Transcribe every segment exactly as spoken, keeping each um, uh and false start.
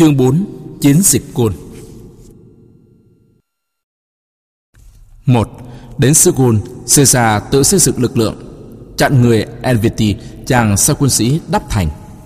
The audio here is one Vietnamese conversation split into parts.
Chương bốn. Chiến dịch Côn. một. Đến Sogol, Caesar tự xây dựng lực lượng chặn người Helvetii, chàng sai quân sĩ đắp thành.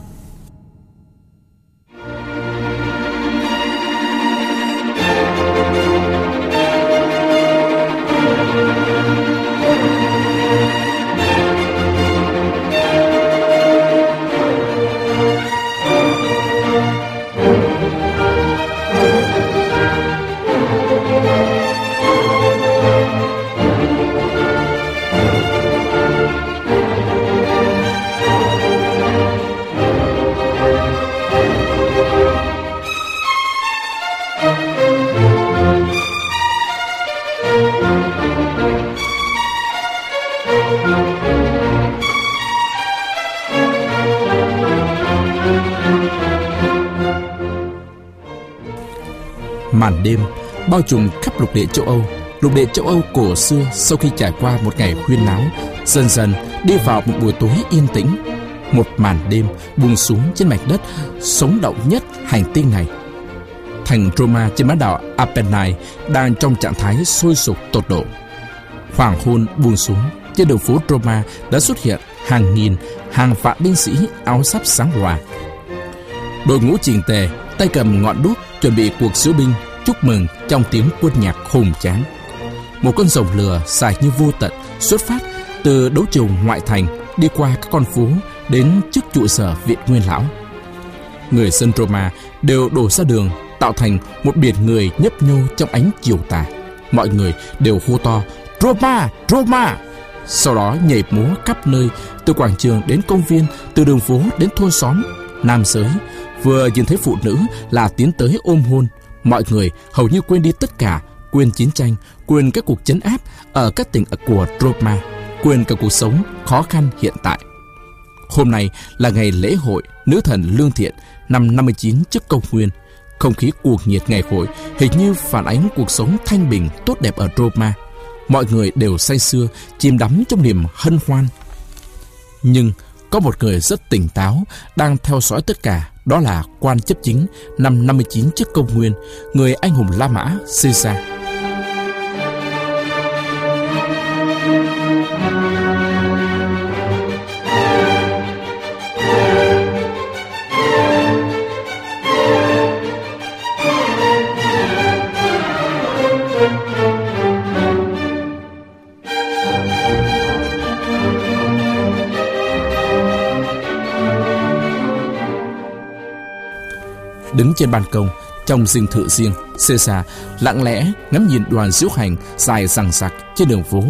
Màn đêm bao trùm khắp lục địa châu Âu. Lục địa châu Âu cổ xưa sau khi trải qua một ngày huyên náo, dần dần đi vào một buổi tối yên tĩnh. Một màn đêm buông xuống trên mảnh đất sống động nhất hành tinh này. Thành Roma trên bán đảo Apennine đang trong trạng thái sôi sục tột độ. Hoàng hôn buông xuống, trên đường phố Roma đã xuất hiện hàng nghìn, hàng vạn binh sĩ áo giáp sáng loà. Đội ngũ chỉnh tề, tay cầm ngọn đuốc, chuẩn bị cuộc diễu binh chúc mừng trong tiếng quân nhạc hùng tráng. Một con rồng lửa dài như vô tận xuất phát từ đấu trường ngoại thành, đi qua các con phố đến trước trụ sở viện Nguyên Lão. Người dân Roma đều đổ ra đường, tạo thành một biển người nhấp nhô trong ánh chiều tà. Mọi người đều hô to Roma, Roma. Sau đó nhảy múa khắp nơi, từ quảng trường đến công viên, từ đường phố đến thôn xóm. Nam giới vừa nhìn thấy phụ nữ là tiến tới ôm hôn. Mọi người hầu như quên đi tất cả, quên chiến tranh, quên các cuộc trấn áp ở các tỉnh của Roma, quên cả cuộc sống khó khăn hiện tại. Hôm nay là ngày lễ hội nữ thần lương thiện năm năm mươi chín trước công nguyên. Không khí cuồng nhiệt ngày hội hình như phản ánh cuộc sống thanh bình tốt đẹp ở Roma. Mọi người đều say sưa, chìm đắm trong niềm hân hoan. Nhưng có một người rất tỉnh táo đang theo dõi tất cả, đó là quan chấp chính năm năm mươi chín trước công nguyên, người anh hùng La Mã Caesar. Đứng trên ban công trong dinh thự riêng, Caesar lặng lẽ ngắm nhìn đoàn diễu hành dài dằng dặc trên đường phố.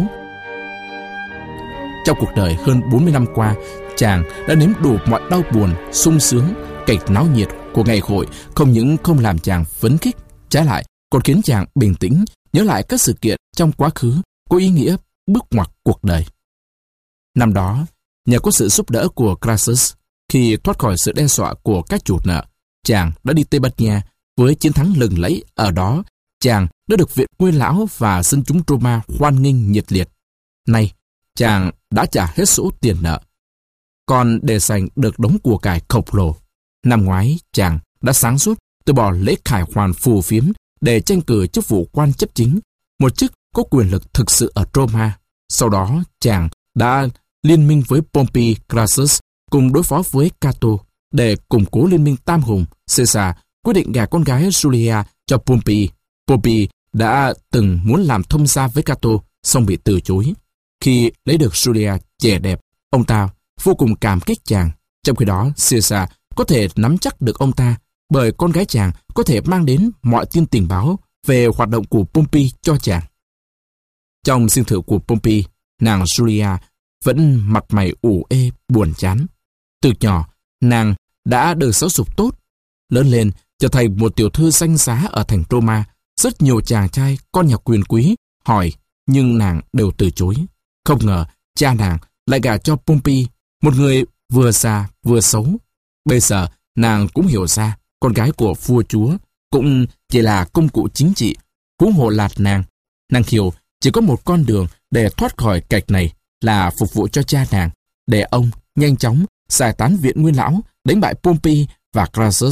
Trong cuộc đời hơn bốn mươi năm qua, chàng đã nếm đủ mọi đau buồn, sung sướng. Cảnh náo nhiệt của ngày hội không những không làm chàng phấn khích, trái lại còn khiến chàng bình tĩnh, nhớ lại các sự kiện trong quá khứ có ý nghĩa bước ngoặt cuộc đời. Năm đó, nhờ có sự giúp đỡ của Crassus, khi thoát khỏi sự đe dọa của các chủ nợ, chàng đã đi Tây Ban Nha với chiến thắng lừng lẫy. Ở đó, chàng đã được viện Nguyên Lão và dân chúng Roma hoan nghênh nhiệt liệt. Nay, chàng đã trả hết số tiền nợ. Còn để giành được đống của cải khổng lồ, năm ngoái chàng đã sáng suốt từ bỏ lễ khải hoàn phù phiếm để tranh cử chức vụ quan chấp chính, một chức có quyền lực thực sự ở Roma. Sau đó, chàng đã liên minh với Pompey Crassus cùng đối phó với Cato. Để củng cố liên minh tam hùng, Caesar quyết định gả con gái Julia cho Pompey. Pompey đã từng muốn làm thông gia với Cato, song bị từ chối. Khi lấy được Julia trẻ đẹp, ông ta vô cùng cảm kích chàng. Trong khi đó, Caesar có thể nắm chắc được ông ta, bởi con gái chàng có thể mang đến mọi tin tình báo về hoạt động của Pompey cho chàng. Trong dinh thự của Pompey, nàng Julia vẫn mặt mày ủ ê buồn chán. Từ nhỏ, nàng đã được giáo dục tốt, lớn lên trở thành một tiểu thư danh giá ở thành Roma. Rất nhiều chàng trai con nhà quyền quý hỏi, nhưng nàng đều từ chối. Không ngờ cha nàng lại gả cho Pompey, một người vừa già vừa xấu. Bây giờ nàng cũng hiểu ra con gái của vua chúa cũng chỉ là công cụ chính trị. Huống hồ lạt nàng, nàng hiểu chỉ có một con đường để thoát khỏi cảnh này là phục vụ cho cha nàng, để ông nhanh chóng giải tán viện Nguyên Lão, đánh bại Pompey và Crassus,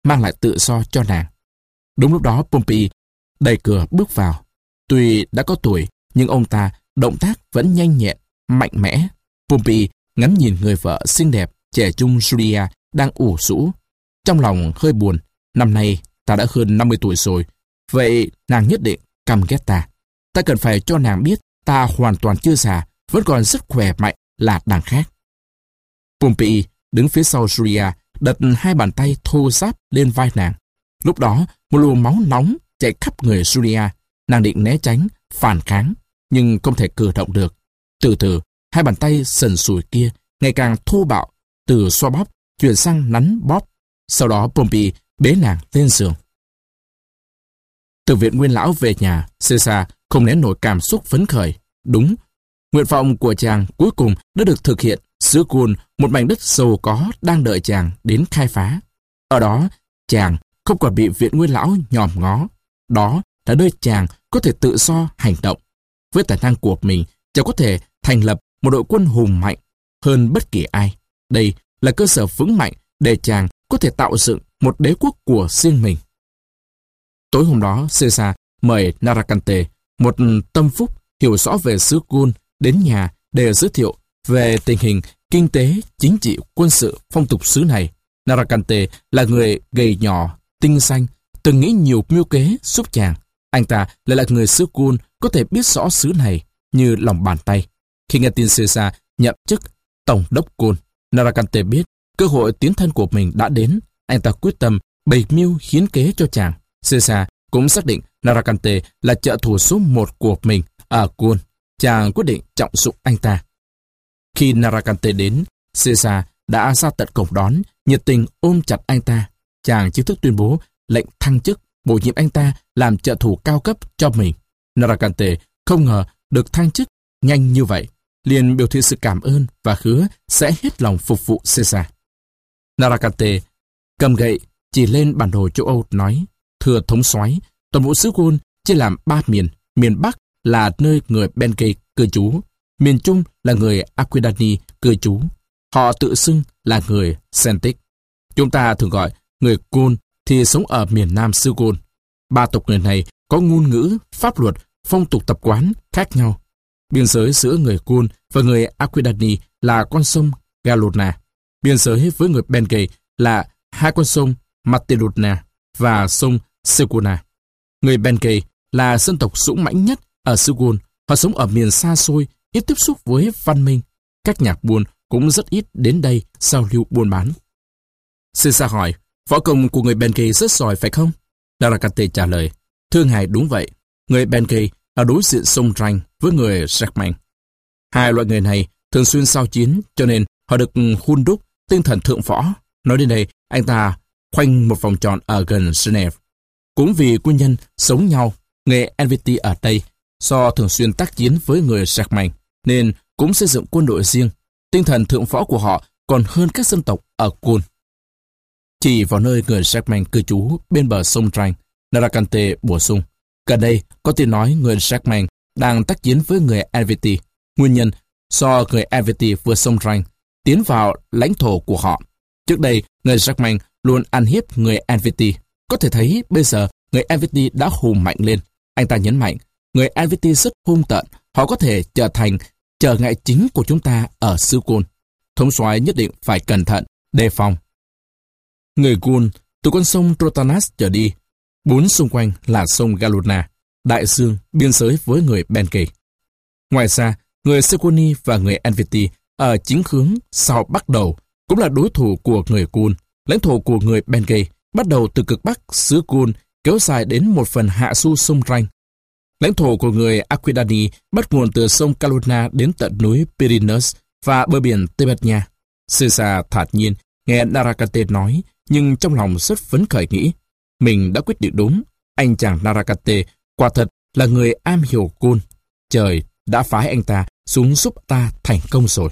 mang lại tự do cho nàng. Đúng lúc đó Pompey đẩy cửa bước vào. Tuy đã có tuổi, nhưng ông ta động tác vẫn nhanh nhẹn, mạnh mẽ. Pompey ngắm nhìn người vợ xinh đẹp, trẻ trung Julia đang ủ rũ. Trong lòng hơi buồn, năm nay ta đã hơn năm mươi tuổi rồi, vậy nàng nhất định căm ghét ta. Ta cần phải cho nàng biết ta hoàn toàn chưa già, vẫn còn rất khỏe mạnh là đằng khác. Pompey đứng phía sau Julia, đặt hai bàn tay thô ráp lên vai nàng. Lúc đó, một luồng máu nóng chạy khắp người Julia. Nàng định né tránh, phản kháng, nhưng không thể cử động được. Từ từ, hai bàn tay sần sùi kia ngày càng thô bạo, từ xoa bóp chuyển sang nắn bóp. Sau đó Pompey bế nàng lên giường. Từ viện Nguyên lão về nhà, Caesar không nén nổi cảm xúc phấn khởi. Đúng, nguyện vọng của chàng cuối cùng đã được thực hiện. Xứ Gaul, một mảnh đất giàu có đang đợi chàng đến khai phá. Ở đó, chàng không còn bị viện Nguyên lão nhòm ngó. Đó là nơi chàng có thể tự do hành động. Với tài năng của mình, chàng có thể thành lập một đội quân hùng mạnh hơn bất kỳ ai. Đây là cơ sở vững mạnh để chàng có thể tạo dựng một đế quốc của riêng mình. Tối hôm đó, Caesar mời Narracante, một tâm phúc hiểu rõ về xứ Gaul, đến nhà để giới thiệu về tình hình kinh tế, chính trị, quân sự, phong tục xứ này. Narracante là người gầy nhỏ, tinh xanh, từng nghĩ nhiều mưu kế giúp chàng. Anh ta lại là người xứ Gaul, có thể biết rõ xứ này như lòng bàn tay. Khi nghe tin Caesar nhậm chức tổng đốc Gaul, Narracante biết cơ hội tiến thân của mình đã đến. Anh ta quyết tâm bày mưu hiến kế cho chàng. Caesar cũng xác định Narracante là trợ thủ số một của mình ở Gaul. Chàng quyết định trọng dụng anh ta. Khi Narracante đến, Caesar đã ra tận cổng đón, nhiệt tình ôm chặt anh ta. Chàng chính thức tuyên bố lệnh thăng chức, bổ nhiệm anh ta làm trợ thủ cao cấp cho mình. Narracante không ngờ được thăng chức nhanh như vậy, liền biểu thị sự cảm ơn và hứa sẽ hết lòng phục vụ Caesar. Narracante cầm gậy chỉ lên bản đồ châu Âu nói: thưa thống soái, toàn bộ xứ Gaul chia làm ba miền. Miền Bắc là nơi người Benkei cư trú, miền Trung là người Aquidani cư trú. Họ tự xưng là người Celtic. Chúng ta thường gọi người Gaul thì sống ở miền Nam xứ Gaul. Ba tộc người này có ngôn ngữ, pháp luật, phong tục tập quán khác nhau. Biên giới giữa người Gaul và người Aquidani là con sông Galona. Biên giới với người Benkei là hai con sông Matteluna và sông Seguna. Người Benkei là dân tộc dũng mãnh nhất ở xứ Gaul. Họ sống ở miền xa xôi, ít tiếp xúc với văn minh. Các nhà buôn cũng rất ít đến đây giao lưu buôn bán. Caesar hỏi: võ công của người Benkei rất giỏi phải không? Narracante trả lời: thưa ngài, đúng vậy. Người Benkei ở đối diện sông Rhine với người Germain. Hai loại người này thường xuyên giao chiến, cho nên họ được hun đúc tinh thần thượng võ. Nói đến đây, anh ta khoanh một vòng tròn ở gần Geneva. Cũng vì nguyên nhân sống nhau, người Helvetii ở đây do thường xuyên tác chiến với người Germain nên cũng xây dựng quân đội riêng. Tinh thần thượng võ của họ còn hơn các dân tộc ở Gaul. Chỉ vào nơi người Germain cư trú bên bờ sông Rhine, Narracante bổ sung: gần đây có tin nói người Germain đang tác chiến với người Helvetii. Nguyên nhân do người Helvetii vượt sông Rhine tiến vào lãnh thổ của họ. Trước đây, người Germain luôn ăn hiếp người Helvetii. Có thể thấy bây giờ người Helvetii đã hùng mạnh lên. Anh ta nhấn mạnh, người Helvetii rất hung tợn, họ có thể trở thành trở ngại chính của chúng ta ở xứ Gaul. Thống soái nhất định phải cẩn thận, đề phòng. Người Gaul từ con sông Trotanas trở đi, bốn xung quanh là sông Galuna, đại dương biên giới với người Benkei. Ngoài ra, người Segoni và người Helvetii ở chính hướng sau bắc đầu cũng là đối thủ của người Gaul. Lãnh thổ của người Benkei bắt đầu từ cực bắc xứ Gaul kéo dài đến một phần hạ du sông Rhine. Lãnh thổ của người Aquidani bắt nguồn từ sông Galuna đến tận núi Pyrenees và bờ biển Tây Ban Nha. Caesar thản nhiên nghe Narracante nói, nhưng trong lòng rất phấn khởi nghĩ, mình đã quyết định đúng. Anh chàng Narracante quả thật là người am hiểu Gaul. Trời đã phái anh ta xuống giúp ta thành công rồi.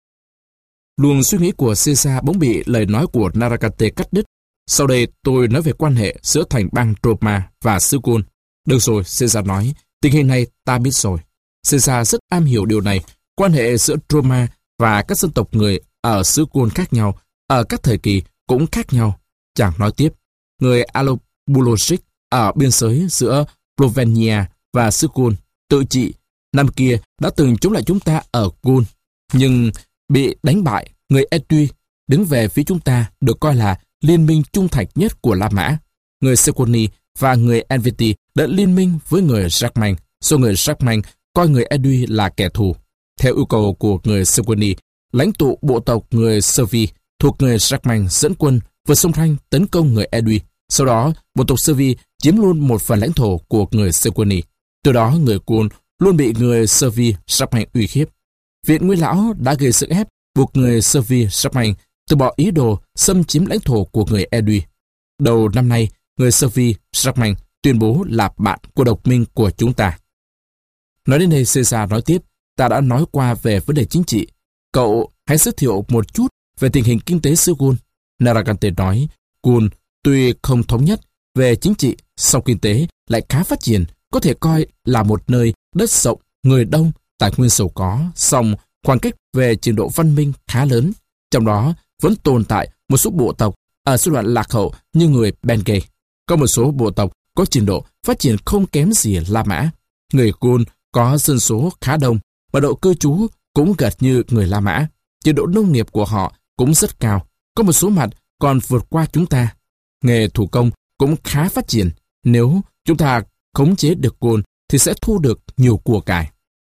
Luồng suy nghĩ của Caesar bỗng bị lời nói của Narracante cắt đứt. Sau đây tôi nói về quan hệ giữa thành bang Roma và xứ Gaul. Được rồi, Caesar nói, tình hình này ta biết rồi. Caesar rất am hiểu điều này. Quan hệ giữa Roma và các dân tộc người ở xứ Gaul khác nhau, ở các thời kỳ cũng khác nhau. Chàng nói tiếp, người Allobulosic ở biên giới giữa Slovenia và xứ Gaul tự trị năm kia đã từng chống lại chúng ta ở Gaul, nhưng bị đánh bại. Người Edui đứng về phía chúng ta được coi là liên minh trung thành nhất của La Mã. Người Sequani và người Helvetii đã liên minh với người Germain, do người Germain coi người Edui là kẻ thù. Theo yêu cầu của người Sequani, lãnh tụ bộ tộc người Servi thuộc người Germain dẫn quân vượt sông Ranh tấn công người Edui. Sau đó, bộ tộc Servi chiếm luôn một phần lãnh thổ của người Sequani. Từ đó, người Gaul luôn bị người Servi Germain uy hiếp. Viện Nguyên Lão đã gây sức ép buộc người Servi Germain từ bỏ ý đồ xâm chiếm lãnh thổ của người Edui. Đầu năm nay, người Servi Germain tuyên bố là bạn của đồng minh của chúng ta. Nói đến đây, Caesar nói tiếp, ta đã nói qua về vấn đề chính trị. Cậu hãy giới thiệu một chút về tình hình kinh tế xứ Gaul. Narragante nói, Gaul tuy không thống nhất về chính trị, song kinh tế lại khá phát triển, có thể coi là một nơi đất rộng, người đông, tài nguyên giàu có, song khoảng cách về trình độ văn minh khá lớn. Trong đó vẫn tồn tại một số bộ tộc ở giai đoạn lạc hậu như người Bengay. Có một số bộ tộc có trình độ phát triển không kém gì La Mã. Người Gaul có dân số khá đông, và độ cư trú cũng gần như người La Mã. Trình độ nông nghiệp của họ cũng rất cao, có một số mặt còn vượt qua chúng ta. Nghề thủ công cũng khá phát triển. Nếu chúng ta khống chế được Gaul thì sẽ thu được nhiều của cải.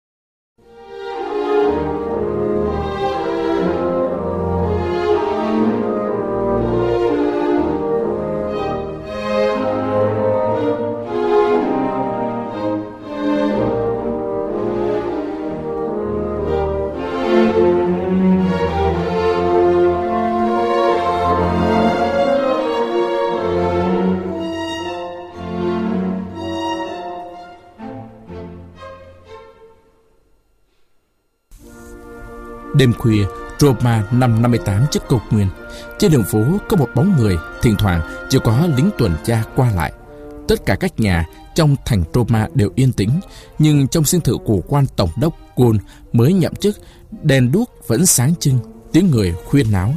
Đêm khuya, Roma năm năm mươi tám trước công nguyên. Trên đường phố có một bóng người, thỉnh thoảng chỉ có lính tuần tra qua lại. Tất cả các nhà trong thành Roma đều yên tĩnh, nhưng trong dinh thự của quan tổng đốc Gaul mới nhậm chức, đèn đuốc vẫn sáng trưng, tiếng người khuyên náo.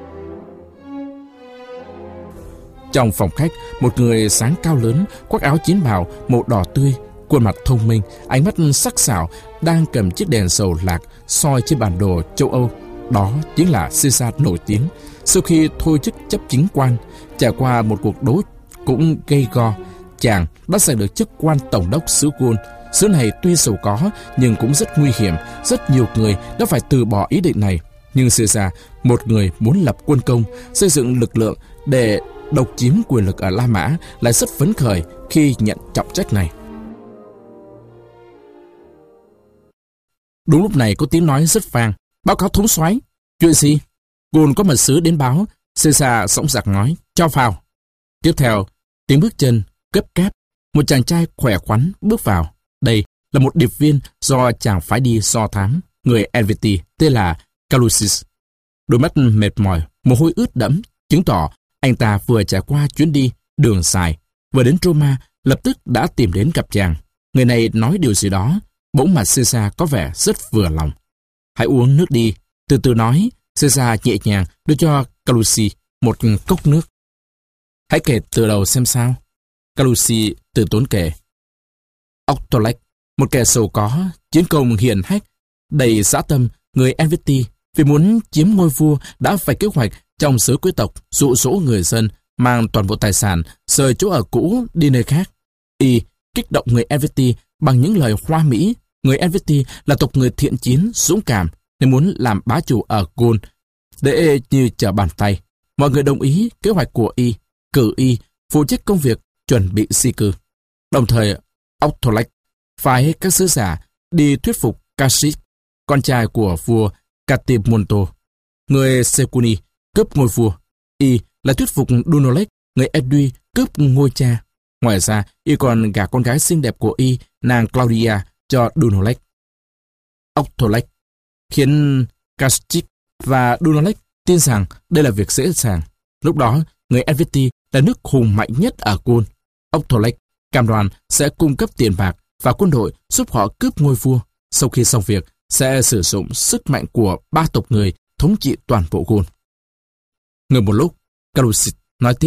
Trong phòng khách, một người sáng cao lớn, khoác áo chiến bào màu đỏ tươi, khuôn mặt thông minh, ánh mắt sắc sảo, đang cầm chiếc đèn dầu lạc soi trên bản đồ châu Âu. Đó chính là Caesar nổi tiếng. Sau khi thôi chức chấp chính quan, trải qua một cuộc đấu cũng gây go, chàng đã giành được chức quan tổng đốc xứ Gaul. Xứ này tuy giàu có nhưng cũng rất nguy hiểm, rất nhiều người đã phải từ bỏ ý định này. Nhưng Caesar, một người muốn lập quân công, xây dựng lực lượng để độc chiếm quyền lực ở La Mã, lại rất phấn khởi khi nhận trọng trách này. Đúng lúc này có tiếng nói rất vang. Báo cáo thống soái. Chuyện gì? Gaul có mật sứ đến báo. Caesar sõng giặc nói, cho vào. Tiếp theo, tiếng bước chân gấp gáp. Một chàng trai khỏe khoắn bước vào. Đây là một điệp viên do chàng phái đi do thám, người Helvetii, tên là Calusis. Đôi mắt mệt mỏi, mồ hôi ướt đẫm, chứng tỏ anh ta vừa trải qua chuyến đi đường dài, vừa đến Roma, lập tức đã tìm đến gặp chàng. Người này nói điều gì đó, bỗng mặt Caesar có vẻ rất vừa lòng. Hãy uống nước đi, từ từ nói. Caesar nhẹ nhàng đưa cho Calusi một cốc nước. Hãy kể từ đầu xem sao. Calusi từ tốn kể. Autolec, một kẻ giàu có, chiến công hiển hách, đầy dã tâm, người Helvetii, vì muốn chiếm ngôi vua đã phải kế hoạch trong giới quý tộc dụ dỗ người dân mang toàn bộ tài sản rời chỗ ở cũ đi nơi khác. Y kích động người Helvetii bằng những lời hoa mỹ. Người Helvetii là tộc người thiện chiến, dũng cảm, nên muốn làm bá chủ ở Gaul, dễ như trở bàn tay. Mọi người đồng ý kế hoạch của Y, cử Y phụ trách công việc chuẩn bị di cư. Đồng thời, Autolec phái các sứ giả đi thuyết phục Cassius, con trai của vua Catimonto, người Secuni, cướp ngôi vua. Y là thuyết phục Dunolec, người Edui, cướp ngôi cha. Ngoài ra, Y còn gả con gái xinh đẹp của Y, nàng Claudia, cho Dunolec. Autolec khiến Cassius và Dunolec tin rằng đây là việc dễ dàng. Lúc đó, người Helvetii là nước hùng mạnh nhất ở Gaul. Autolec cam đoan sẽ cung cấp tiền bạc và quân đội giúp họ cướp ngôi vua. Sau khi xong việc, sẽ sử dụng sức mạnh của ba tộc người thống trị toàn bộ Gaul. Ngừng một lúc, Calusis nói tiếp.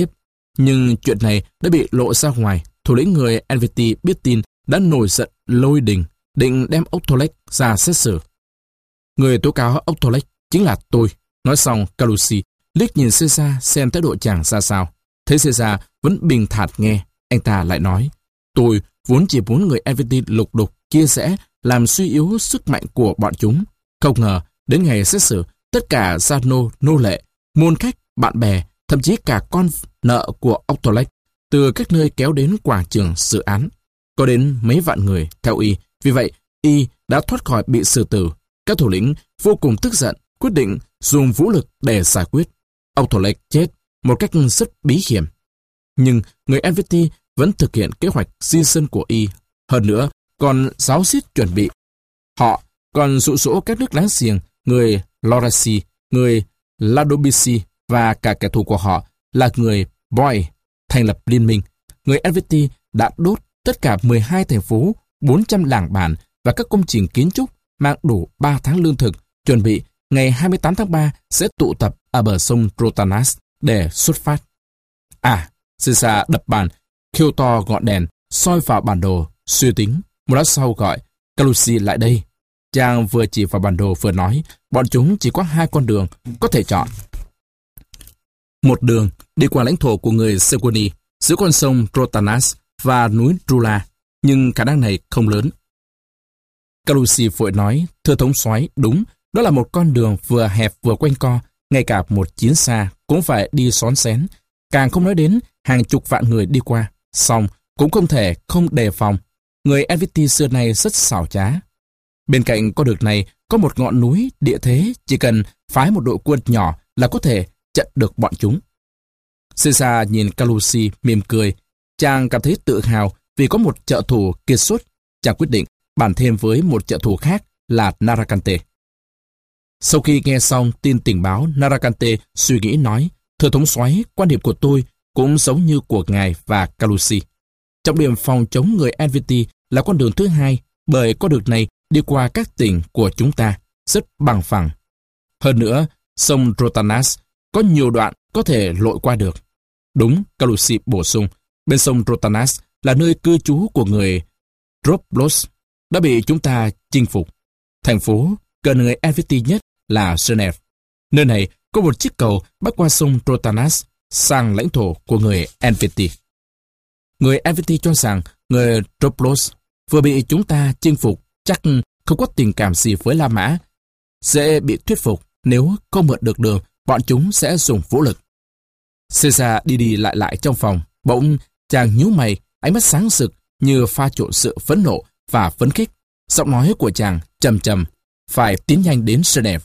Nhưng chuyện này đã bị lộ ra ngoài. Thủ lĩnh người Helvetii biết tin đã nổi giận lôi đình, định đem Autolec ra xét xử. Người tố cáo Autolec chính là tôi. Nói xong, Calusi liếc nhìn Caesar xem thái độ chàng ra sao. Thấy Caesar vẫn bình thản nghe, anh ta lại nói, tôi vốn chỉ muốn người Helvetii lục đục, chia rẽ, làm suy yếu sức mạnh của bọn chúng. Không ngờ, đến ngày xét xử, tất cả gia nô, nô lệ, môn khách, bạn bè, thậm chí cả con nợ của Autolec, từ các nơi kéo đến quảng trường xử án. Có đến mấy vạn người theo y, vì vậy y đã thoát khỏi bị xử tử. Các thủ lĩnh vô cùng tức giận, quyết định dùng vũ lực để giải quyết. Autolec chết một cách rất bí hiểm. Nhưng người Helvetii vẫn thực hiện kế hoạch di dân của y. Hơn nữa, còn giáo xít chuẩn bị. Họ còn dụ dỗ các nước láng giềng, người Laurasie, người Ladobici và cả kẻ thù của họ là người Boy thành lập liên minh. Người Helvetii đã đốt tất cả mười hai thành phố, bốn trăm làng bản và các công trình kiến trúc mang đủ ba tháng lương thực, chuẩn bị ngày hai mươi tám tháng ba sẽ tụ tập ở bờ sông Trotanas để xuất phát. À, Caesar đập bàn, khiêu to ngọn đèn, soi vào bản đồ, suy tính. Một lát sau gọi, Calusi lại đây. Chàng vừa chỉ vào bản đồ vừa nói, bọn chúng chỉ có hai con đường có thể chọn. Một đường đi qua lãnh thổ của người Segoni, giữa con sông Trotanas và núi Drula, nhưng khả năng này không lớn. Calusi vội nói, thưa thống soái, đúng, đó là một con đường vừa hẹp vừa quanh co, ngay cả một chiến xa cũng phải đi xón xén, càng không nói đến hàng chục vạn người đi qua. Xong cũng không thể không đề phòng. Người Helvetii xưa nay rất xảo trá. Bên cạnh con đường này có một ngọn núi địa thế, chỉ cần phái một đội quân nhỏ là có thể chặn được bọn chúng. Caesar nhìn Calusi mỉm cười. Chàng cảm thấy tự hào vì có một trợ thủ kiệt xuất. Chàng quyết định bàn thêm với một trợ thủ khác là Narracante. Sau khi nghe xong tin tình báo, Narracante suy nghĩ nói, thưa thống soái, quan điểm của tôi cũng giống như của ngài và Calusi. Trọng điểm phòng chống người Helvetii là con đường thứ hai, bởi con đường này đi qua các tỉnh của chúng ta, rất bằng phẳng. Hơn nữa, sông Trotanas có nhiều đoạn có thể lội qua được. Đúng, Calusi bổ sung, bên sông Trotanas là nơi cư trú của người Droplos đã bị chúng ta chinh phục. Thành phố gần người Helvetii nhất là Geneva. Nơi này có một chiếc cầu bắc qua sông Trotanas sang lãnh thổ của người Helvetii. Người Helvetii cho rằng người Droplos vừa bị chúng ta chinh phục, chắc không có tình cảm gì với La Mã, dễ bị thuyết phục. Nếu không mượn được đường, bọn chúng sẽ dùng vũ lực. Caesar đi đi lại lại trong phòng, bỗng chàng nhíu mày, ánh mắt sáng rực như pha trộn sự phẫn nộ và phấn khích. Giọng nói của chàng trầm trầm, phải tiến nhanh đến Geneva.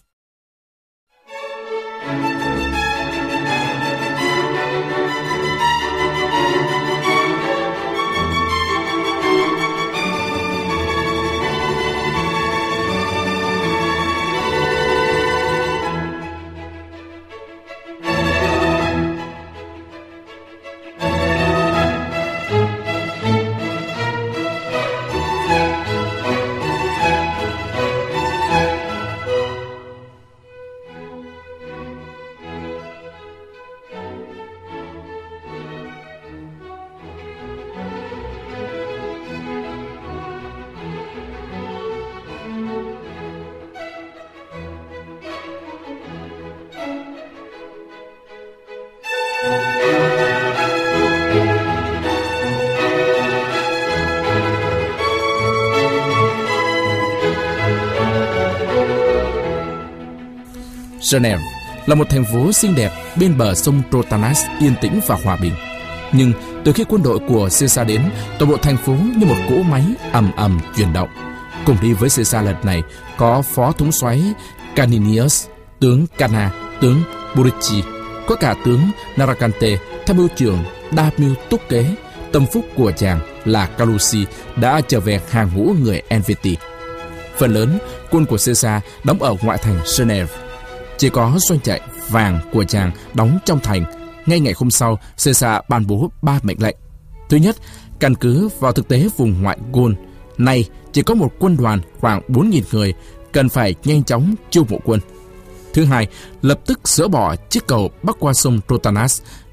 Geneva là một thành phố xinh đẹp bên bờ sông Trotanas, yên tĩnh và hòa bình. Nhưng từ khi quân đội của Caesar đến, toàn bộ thành phố như một cỗ máy ầm ầm chuyển động. Cùng đi với Caesar lần này có phó thống soái Caninius, tướng Cana, tướng Burici, có cả tướng Narracante, tham mưu trưởng đa mưu túc kế. Tâm phúc của chàng là Calusi đã trở về hàng ngũ người Helvetii. Phần lớn quân của Caesar đóng ở ngoại thành Geneva. Chỉ có doanh trại vàng của chàng đóng trong thành. Ngay ngày hôm sau, Caesar ban bố ba mệnh lệnh. Thứ nhất, căn cứ vào thực tế vùng ngoại Gaul, nay chỉ có một quân đoàn khoảng bốn nghìn người, cần phải nhanh chóng chiêu mộ quân. Thứ hai, lập tức dỡ bỏ chiếc cầu bắc qua sông Trotanas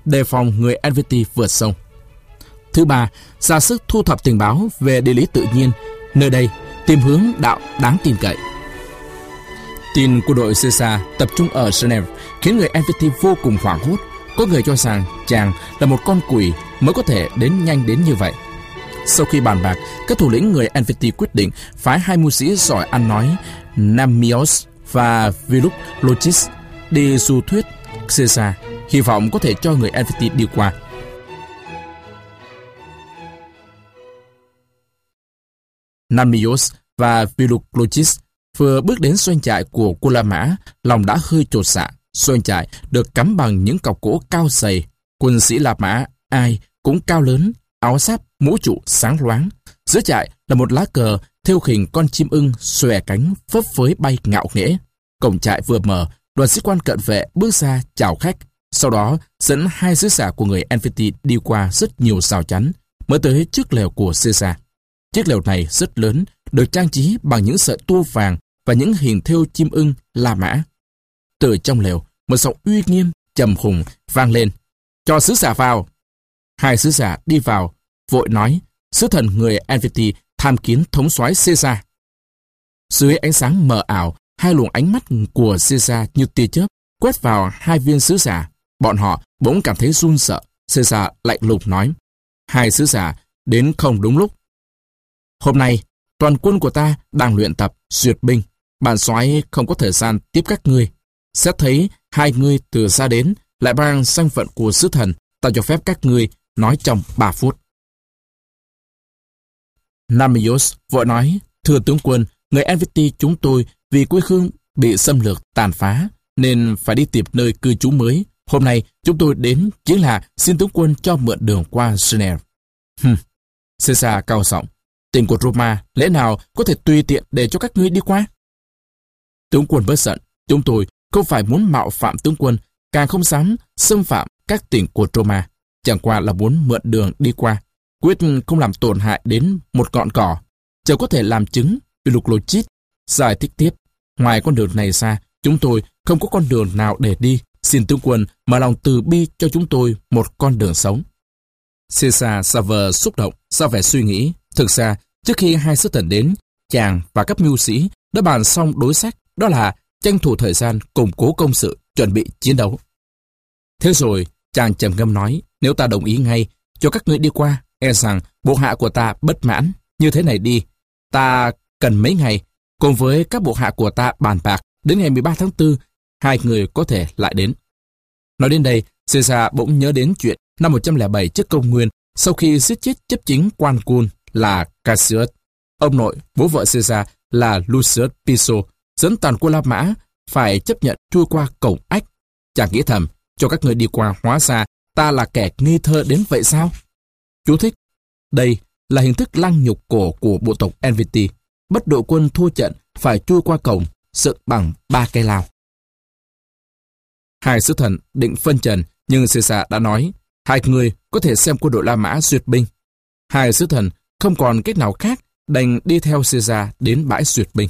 đề phòng người Helvetii vượt sông. Thứ ba, ra sức thu thập tình báo về địa lý tự nhiên, nơi đây tìm hướng đạo đáng tin cậy. Tin của đội Caesar tập trung ở Geneva khiến người Helvetii vô cùng hoảng hốt. Có người cho rằng chàng là một con quỷ mới có thể đến nhanh đến như vậy. Sau khi bàn bạc, các thủ lĩnh người Helvetii quyết định phái hai mưu sĩ giỏi ăn nói Namios và Philologus đi du thuyết Caesar, hy vọng có thể cho người Helvetii đi qua. Namios và Philologus vừa bước đến doanh trại của quân La Mã, lòng đã hơi chột dạ. Doanh trại được cắm bằng những cọc gỗ cao dày. Quân sĩ La Mã ai cũng cao lớn, áo giáp, mũ trụ sáng loáng. Giữa trại là một lá cờ thêu hình con chim ưng xòe cánh phấp phới bay ngạo nghễ. Cổng trại vừa mở, đoàn sĩ quan cận vệ bước ra chào khách. Sau đó dẫn hai sứ giả của người Helvetii đi qua rất nhiều rào chắn mới tới chiếc lều của Caesar. Chiếc lều này rất lớn, được trang trí bằng những sợi tua vàng và những hình thêu chim ưng La Mã. Từ trong lều, một giọng uy nghiêm, trầm hùng vang lên: "Cho sứ giả vào." Hai sứ giả đi vào, vội nói: "Sứ thần người Helvetii tham kiến thống soái Caesar." Dưới ánh sáng mờ ảo, hai luồng ánh mắt của Caesar như tia chớp quét vào hai viên sứ giả. Bọn họ bỗng cảm thấy run sợ. Caesar lạnh lùng nói: "Hai sứ giả đến không đúng lúc. Hôm nay, toàn quân của ta đang luyện tập duyệt binh. Bản soái không có thời gian tiếp các ngươi. Xét thấy hai ngươi từ xa đến, lại mang danh phận của sứ thần, ta cho phép các ngươi nói trong ba phút." Namios vội nói: "Thưa tướng quân, người Helvetii chúng tôi vì quê hương bị xâm lược tàn phá nên phải đi tìm nơi cư trú mới. Hôm nay chúng tôi đến chính là xin tướng quân cho mượn đường qua Geneva." Hừm. Caesar cao giọng: "Tỉnh của Roma lẽ nào có thể tùy tiện để cho các ngươi đi qua?" Tướng quân bớt giận, chúng tôi không phải muốn mạo phạm tướng quân, càng không dám xâm phạm các tỉnh của Roma, chẳng qua là muốn mượn đường đi qua, quyết không làm tổn hại đến một ngọn cỏ. Chờ có thể làm chứng. Philologus giải thích tiếp: "Ngoài con đường này ra, chúng tôi không có con đường nào để đi. Xin tướng quân mở lòng từ bi cho chúng tôi một con đường sống." Caesar xa vờ xúc động, ra vẻ suy nghĩ. Thực ra, trước khi hai sứ thần đến, chàng và các mưu sĩ đã bàn xong đối sách, đó là tranh thủ thời gian củng cố công sự, chuẩn bị chiến đấu. Thế rồi, chàng trầm ngâm nói: "Nếu ta đồng ý ngay cho các ngươi đi qua, e rằng bộ hạ của ta bất mãn. Như thế này đi, ta cần mấy ngày, cùng với các bộ hạ của ta bàn bạc, đến ngày mười ba tháng tư, hai người có thể lại đến." Nói đến đây, Caesar bỗng nhớ đến chuyện năm một trăm lẻ bảy trước công nguyên, sau khi giết chết chấp chính quan cun là Cassius. Ông nội, bố vợ Caesar là Lucius Piso, dẫn toàn quân La Mã phải chấp nhận chui qua cổng ách. Chàng nghĩ thầm: cho các người đi qua, hóa ra ta là kẻ nghi thơ đến vậy sao? Chú thích: đây là hình thức lăng nhục cổ của bộ tộc Helvetii. Bất đội quân thua trận phải chui qua cổng dựng bằng ba cây lao. Hai sứ thần định phân trần, nhưng Caesar đã nói: hai người có thể xem quân đội La Mã duyệt binh. Hai sứ thần không còn cách nào khác, đành đi theo Caesar đến bãi duyệt binh.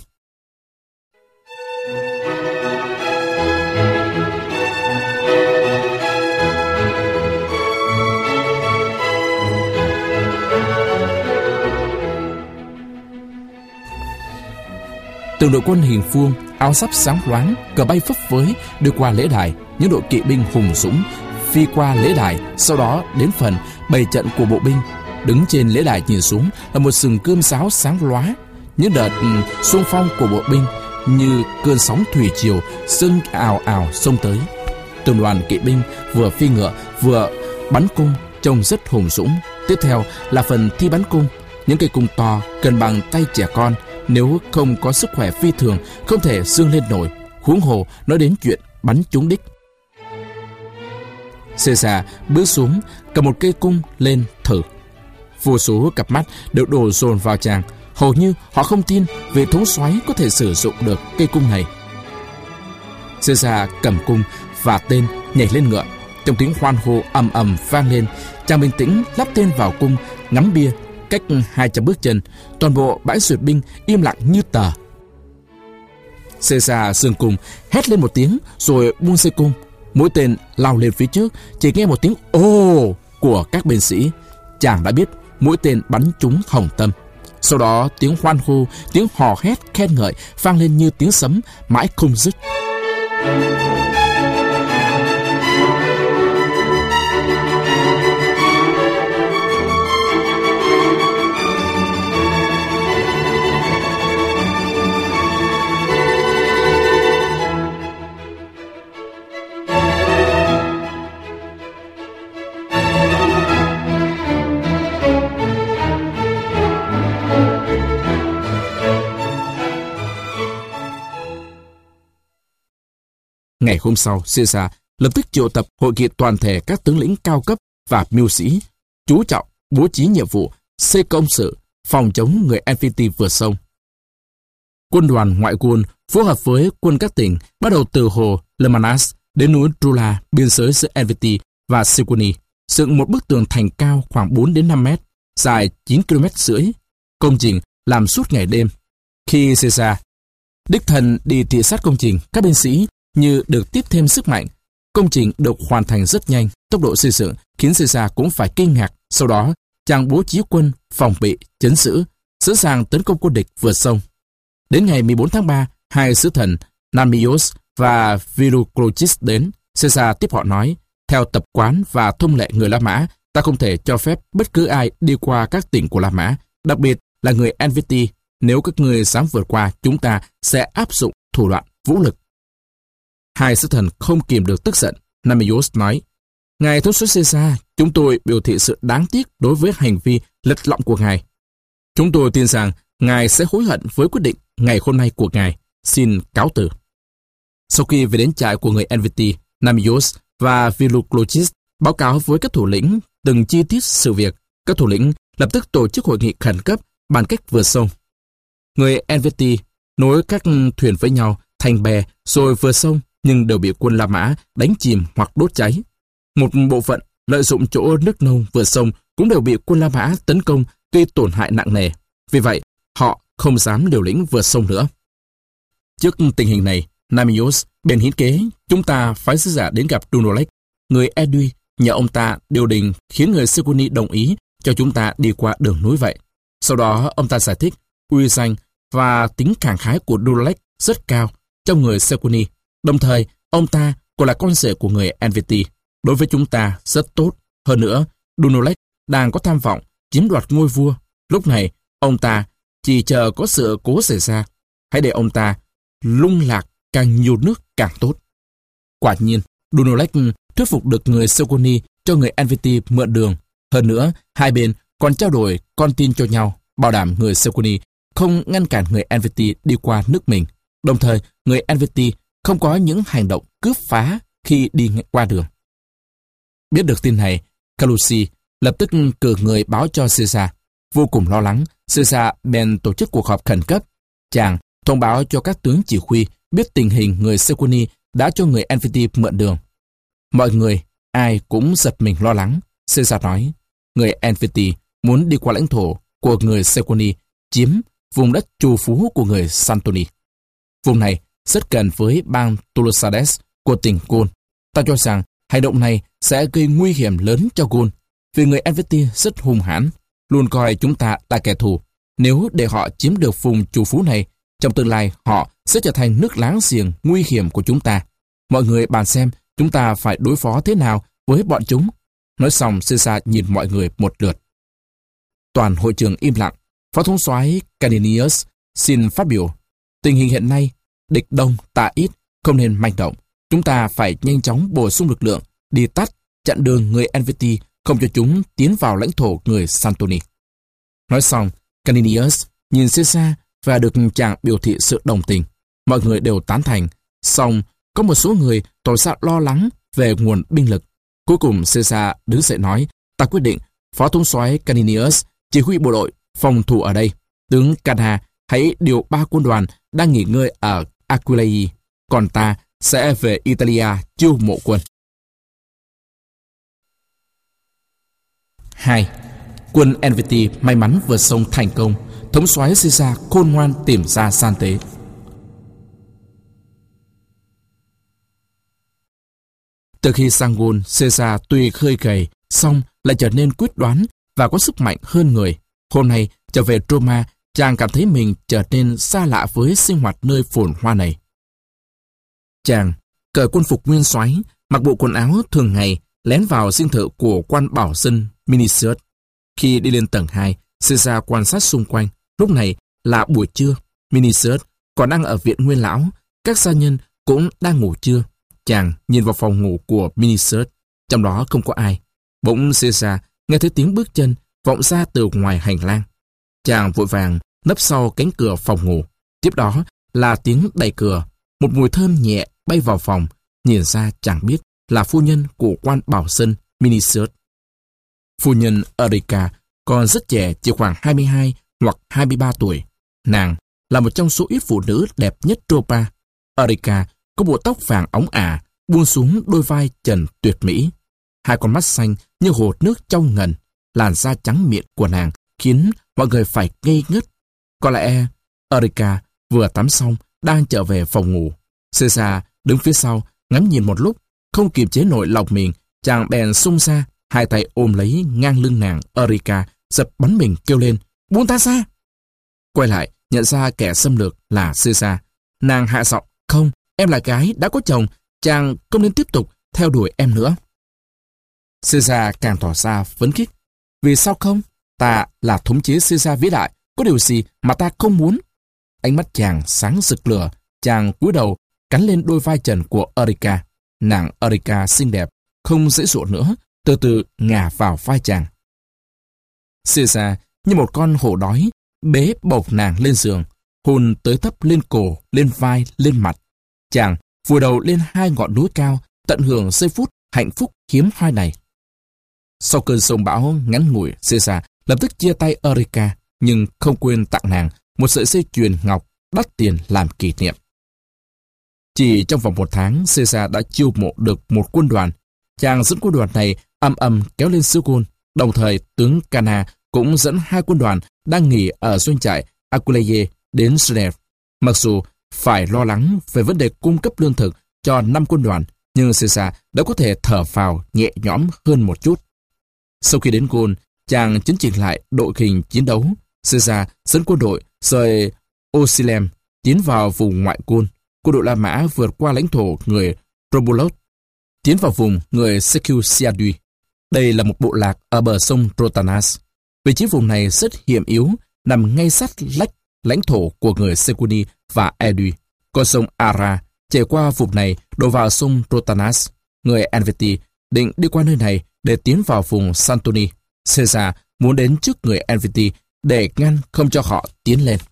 Từng đội quân hình vuông, áo giáp sáng loáng, cờ bay phấp phới đưa qua lễ đài. Những đội kỵ binh hùng dũng phi qua lễ đài, sau đó đến phần bày trận của bộ binh. Đứng trên lễ đài nhìn xuống là một sừng cơm sáo sáng lóa. Những đợt xung phong của bộ binh như cơn sóng thủy triều dâng ào ào xông tới. Từng đoàn kỵ binh vừa phi ngựa vừa bắn cung, trông rất hùng dũng. Tiếp theo là phần thi bắn cung. Những cây cung to gần bằng tay trẻ con, nếu không có sức khỏe phi thường không thể dương lên nổi, huống hồ nói đến chuyện bắn trúng đích. Caesar bước xuống, cầm một cây cung lên thử. Vô số cặp mắt đều đổ dồn vào chàng, hầu như họ không tin vị thống soái có thể sử dụng được cây cung này. Caesar cầm cung và tên nhảy lên ngựa. Trong tiếng hoan hô ầm ầm vang lên, chàng bình tĩnh lắp tên vào cung, ngắm bia. Cách hai trăm bước chân, toàn bộ bãi duyệt binh im lặng như tờ. Caesar dừng cung, hét lên một tiếng rồi buông dây cung. Mũi tên lao lên phía trước, chỉ nghe một tiếng ồ của các binh sĩ. Chàng đã biết mũi tên bắn trúng hồng tâm. Sau đó tiếng hoan hô, tiếng hò hét khen ngợi vang lên như tiếng sấm mãi không dứt. Ngày hôm sau, Caesar lập tức triệu tập hội nghị toàn thể các tướng lĩnh cao cấp và mưu sĩ, chú trọng bố trí nhiệm vụ xây công sự phòng chống người Helvetii vượt sông. Quân đoàn ngoại quân phối hợp với quân các tỉnh bắt đầu từ hồ Lemanas đến núi Trula, biên giới giữa Helvetii và Sequani, dựng một bức tường thành cao khoảng bốn đến năm mét, dài chín ki lô mét rưỡi. Công trình làm suốt ngày đêm. Khi Caesar đích thân đi thị sát công trình, các binh sĩ như được tiếp thêm sức mạnh. Công trình được hoàn thành rất nhanh, tốc độ xây dựng khiến Caesar cũng phải kinh ngạc. Sau đó, chàng bố trí quân phòng bị, trấn giữ, sẵn sàng tấn công quân địch vượt sông. Đến ngày mười bốn tháng ba, hai sứ thần Namios và Philoclochis đến. Caesar tiếp họ nói, theo tập quán và thông lệ người La Mã, ta không thể cho phép bất cứ ai đi qua các tỉnh của La Mã, đặc biệt là người Helvetii. Nếu các người dám vượt qua, chúng ta sẽ áp dụng thủ đoạn vũ lực. Hai sứ thần không kìm được tức giận. Namios nói, ngài thống soái Caesar, chúng tôi biểu thị sự đáng tiếc đối với hành vi lật lọng của ngài. Chúng tôi tin rằng ngài sẽ hối hận với quyết định ngày hôm nay của ngài. Xin cáo từ. Sau khi về đến trại của người Helvetii, Namios và Philoclochis báo cáo với các thủ lĩnh từng chi tiết sự việc. Các thủ lĩnh lập tức tổ chức hội nghị khẩn cấp bàn cách vượt sông. Người Helvetii nối các thuyền với nhau thành bè rồi vượt sông, nhưng đều bị quân La Mã đánh chìm hoặc đốt cháy. Một bộ phận lợi dụng chỗ nước nông vượt sông cũng đều bị quân La Mã tấn công gây tổn hại nặng nề. Vì vậy, họ không dám liều lĩnh vượt sông nữa. Trước tình hình này, Namios bèn hiến kế chúng ta phái sứ giả đến gặp Dunolech, người Edui, nhờ ông ta điều đình khiến người Sequani đồng ý cho chúng ta đi qua đường núi vậy. Sau đó, ông ta giải thích uy danh và tính khẳng khái của Dunolech rất cao trong người Sequani. Đồng thời, ông ta còn là con rể của người Helvetii. Đối với chúng ta rất tốt. Hơn nữa, Dunolech đang có tham vọng chiếm đoạt ngôi vua. Lúc này, ông ta chỉ chờ có sự cố xảy ra. Hãy để ông ta lung lạc càng nhiều nước càng tốt. Quả nhiên, Dunolech thuyết phục được người Sequani cho người Helvetii mượn đường. Hơn nữa, hai bên còn trao đổi con tin cho nhau, bảo đảm người Sequani không ngăn cản người Helvetii đi qua nước mình. Đồng thời, người Helvetii không có những hành động cướp phá khi đi qua đường. Biết được tin này, Calusi lập tức cử người báo cho Caesar. Vô cùng lo lắng, Caesar bèn tổ chức cuộc họp khẩn cấp. Chàng thông báo cho các tướng chỉ huy biết tình hình người Sequani đã cho người Helvetii mượn đường. Mọi người, ai cũng giật mình lo lắng. Caesar nói, người Helvetii muốn đi qua lãnh thổ của người Sequani, chiếm vùng đất trù phú của người Santoni. Vùng này rất gần với bang Tolosades của tỉnh Gaul. Ta cho rằng hành động này sẽ gây nguy hiểm lớn cho Gaul, vì người Helvetii rất hung hãn, luôn coi chúng ta là kẻ thù. Nếu để họ chiếm được vùng trù phú này, trong tương lai họ sẽ trở thành nước láng giềng nguy hiểm của chúng ta. Mọi người bàn xem chúng ta phải đối phó thế nào với bọn chúng. Nói xong, Caesar nhìn mọi người một lượt. Toàn hội trường im lặng. Phó thống soái Caninius xin phát biểu. Tình hình hiện nay, địch đông ta ít, không nên manh động. Chúng ta phải nhanh chóng bổ sung lực lượng, đi tắt, chặn đường người Helvetii, không cho chúng tiến vào lãnh thổ người Santoni. Nói xong, Caninius nhìn Caesar và được chàng biểu thị sự đồng tình. Mọi người đều tán thành. Song có một số người tỏ ra lo lắng về nguồn binh lực. Cuối cùng Caesar đứng dậy nói, ta quyết định phó thống soái Caninius chỉ huy bộ đội phòng thủ ở đây. Tướng Cana hãy điều ba quân đoàn đang nghỉ ngơi ở Aquileia, còn ta sẽ về Italia chiêu mộ quân. hai. Quân Helvetii may mắn vượt sông thành công. Thống soái Caesar khôn ngoan tìm ra gian tế. Từ khi sang Gaul, Caesar tuy khơi gầy, song lại trở nên quyết đoán và có sức mạnh hơn người. Hôm nay, trở về Roma, chàng cảm thấy mình trở nên xa lạ với sinh hoạt nơi phồn hoa này. Chàng cởi quân phục nguyên soái, mặc bộ quần áo thường ngày, lén vào dinh thự của quan bảo dân Minicius. Khi đi lên tầng hai, Caesar quan sát xung quanh. Lúc này là buổi trưa, Minicius còn đang ở viện nguyên lão, các gia nhân cũng đang ngủ trưa. Chàng nhìn vào phòng ngủ của Minicius, trong đó không có ai. Bỗng Caesar nghe thấy tiếng bước chân vọng ra từ ngoài hành lang. Chàng vội vàng nấp sau cánh cửa phòng ngủ. Tiếp đó là tiếng đẩy cửa, một mùi thơm nhẹ bay vào phòng. Nhìn ra chàng biết là phu nhân của quan bảo dân Minicius. Phu nhân Erica còn rất trẻ, chỉ khoảng hai mươi hai hoặc hai mươi ba tuổi. Nàng là một trong số ít phụ nữ đẹp nhất Tropa. Erica có bộ tóc vàng óng ả, buông xuống đôi vai trần tuyệt mỹ. Hai con mắt xanh như hồ nước trong ngần, làn da trắng miệng của nàng khiến mọi người phải ngây ngất. Có lẽ Erica vừa tắm xong đang trở về phòng ngủ. Caesar đứng phía sau ngắm nhìn một lúc, không kiềm chế nổi lòng mình, chàng bèn xung ra, hai tay ôm lấy ngang lưng nàng. Erica giật bắn mình kêu lên: "Buông ta ra!" Quay lại nhận ra kẻ xâm lược là Caesar. Nàng hạ giọng: "Không, em là gái đã có chồng, chàng không nên tiếp tục theo đuổi em nữa." Caesar càng tỏ ra phấn khích. "Vì sao không? Ta là thống chế Caesar vĩ đại, có điều gì mà ta không muốn?" Ánh mắt chàng sáng rực lửa, chàng cúi đầu cắn lên đôi vai trần của Erica. Nàng Erica xinh đẹp, không dễ dụa nữa, từ từ ngả vào vai chàng. Caesar như một con hổ đói, bế bổng nàng lên giường, hôn tới thấp lên cổ, lên vai, lên mặt. Chàng vùi đầu lên hai ngọn núi cao, tận hưởng giây phút hạnh phúc hiếm hoi này. Sau cơn sông bão ngắn ngủi, Caesar lập tức chia tay Erica, nhưng không quên tặng nàng một sợi dây chuyền ngọc đắt tiền làm kỷ niệm. Chỉ trong vòng một tháng, Caesar đã chiêu mộ được một quân đoàn. Chàng dẫn quân đoàn này âm âm kéo lên xứ Gaul. Đồng thời, tướng Cana cũng dẫn hai quân đoàn đang nghỉ ở doanh trại Aquileia đến Geneva. Mặc dù phải lo lắng về vấn đề cung cấp lương thực cho năm quân đoàn, nhưng Caesar đã có thể thở phào nhẹ nhõm hơn một chút. Sau khi đến Gaul, chàng chấn chỉnh lại đội hình chiến đấu. Caesar dẫn quân đội rời Osilem tiến vào vùng ngoại Gaul. Quân đội La Mã vượt qua lãnh thổ người Robulus, tiến vào vùng người Seleucidae. Đây là một bộ lạc ở bờ sông Rotanas. Vị trí vùng này rất hiểm yếu, nằm ngay sát lách lãnh thổ của người Secuni và Edu. Con sông Ara chảy qua vùng này đổ vào sông Rotanas. Người Helvetii định đi qua nơi này để tiến vào vùng Santoni. Caesar muốn đến trước người Helvetii để ngăn không cho họ tiến lên.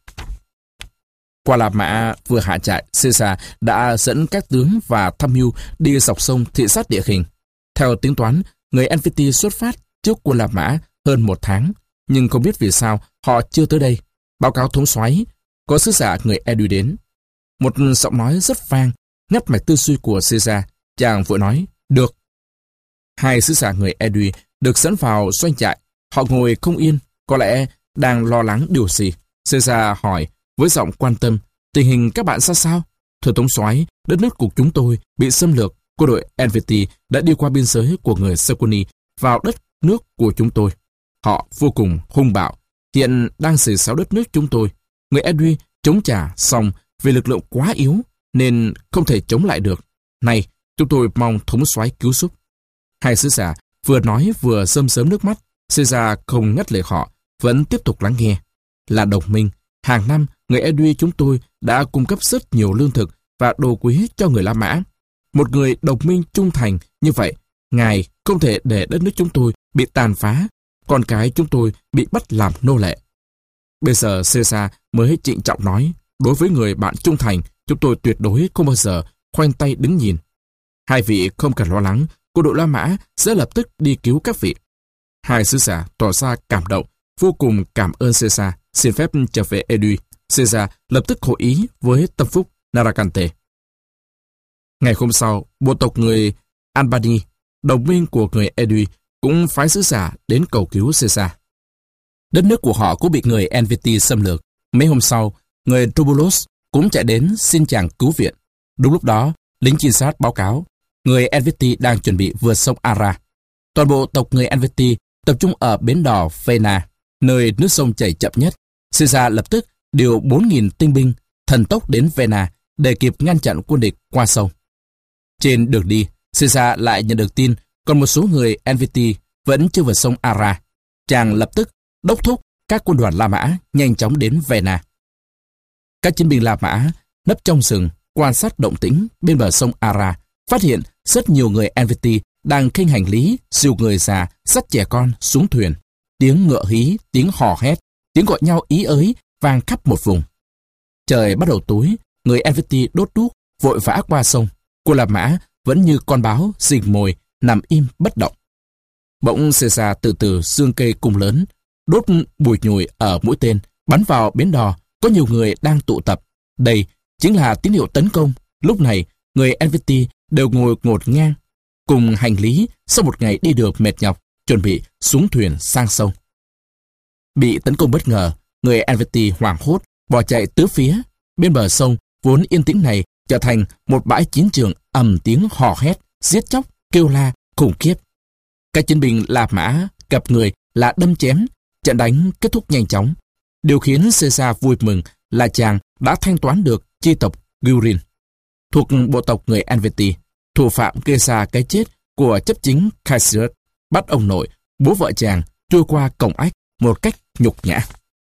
Qua La Mã vừa hạ trại, Caesar đã dẫn các tướng và tham mưu đi dọc sông thị sát địa hình. Theo tính toán, người Helvetii xuất phát trước quân La Mã hơn một tháng, nhưng không biết vì sao họ chưa tới đây. Báo cáo thống soái, có sứ giả người Edu đến. Một giọng nói rất vang ngắt mạch tư duy của Caesar. Chàng vội nói: "Được." Hai sứ giả người Edu được dẫn vào doanh trại. Họ ngồi không yên, có lẽ đang lo lắng điều gì. Caesar hỏi với giọng quan tâm: "Tình hình các bạn ra sao?" "Thưa thống soái, đất nước của chúng tôi bị xâm lược. Quân đội Helvetii đã đi qua biên giới của người Secuni vào đất nước của chúng tôi. Họ vô cùng hung bạo, hiện đang xỉ xáo đất nước chúng tôi. Người Edu chống trả xong vì lực lượng quá yếu nên không thể chống lại được. Này, chúng tôi mong thống soái cứu giúp." Hai sứ giả vừa nói vừa rơm rớm nước mắt. Caesar không ngắt lời họ, vẫn tiếp tục lắng nghe. "Là đồng minh, hàng năm người Edu chúng tôi đã cung cấp rất nhiều lương thực và đồ quý cho người La Mã. Một người đồng minh trung thành như vậy, ngài không thể để đất nước chúng tôi bị tàn phá, con cái chúng tôi bị bắt làm nô lệ." Bây giờ Caesar mới trịnh trọng nói: "Đối với người bạn trung thành, chúng tôi tuyệt đối không bao giờ khoanh tay đứng nhìn. Hai vị không cần lo lắng, quân đội La Mã sẽ lập tức đi cứu các vị." Hai sứ giả tỏ ra cảm động, vô cùng cảm ơn Caesar, xin phép trở về Edu. Caesar lập tức hội ý với tâm phúc Narracante. Ngày hôm sau, bộ tộc người Albani, đồng minh của người Edu, cũng phái sứ giả đến cầu cứu Caesar. Đất nước của họ cũng bị người Helvetii xâm lược. Mấy hôm sau, người Robulus cũng chạy đến xin chàng cứu viện. Đúng lúc đó, lính trinh sát báo cáo người Helvetii đang chuẩn bị vượt sông Ara. Toàn bộ tộc người Helvetii tập trung ở bến đò Vena, nơi nước sông chảy chậm nhất. Caesar lập tức điều bốn nghìn tinh binh thần tốc đến Vena để kịp ngăn chặn quân địch qua sông. Trên đường đi, Caesar lại nhận được tin còn một số người Helvetii vẫn chưa vượt sông Ara. Chàng lập tức đốc thúc các quân đoàn La Mã nhanh chóng đến Vena. Các chiến binh La Mã nấp trong rừng quan sát động tĩnh bên bờ sông Ara, phát hiện rất nhiều người Helvetii đang khênh hành lý, dìu người già, dắt trẻ con xuống thuyền. Tiếng ngựa hí, tiếng hò hét, tiếng gọi nhau ý ới vang khắp một vùng. Trời bắt đầu tối, người Helvetii đốt đuốc vội vã qua sông. Quân La Mã vẫn như con báo rình mồi, nằm im bất động. Bỗng Caesar từ từ giương cây cung lớn, đốt bùi nhùi ở mũi tên, bắn vào bến đò. Có nhiều người đang tụ tập. Đây chính là tín hiệu tấn công. Lúc này, người Helvetii đều ngồi ngổn ngang, cùng hành lý sau một ngày đi được mệt nhọc, chuẩn bị xuống thuyền sang sông. Bị tấn công bất ngờ, người Helvetii hoảng hốt, bỏ chạy tứ phía. Bên bờ sông, vốn yên tĩnh này trở thành một bãi chiến trường ầm tiếng hò hét, giết chóc, kêu la, khủng khiếp. Các chiến binh La Mã gặp người là đâm chém, trận đánh kết thúc nhanh chóng. Điều khiến Caesar vui mừng là chàng đã thanh toán được chi tộc Gurin, thuộc bộ tộc người Helvetii, thủ phạm gây ra cái chết của chấp chính Caesius, bắt ông nội, bố vợ chàng trôi qua cổng ách một cách nhục nhã.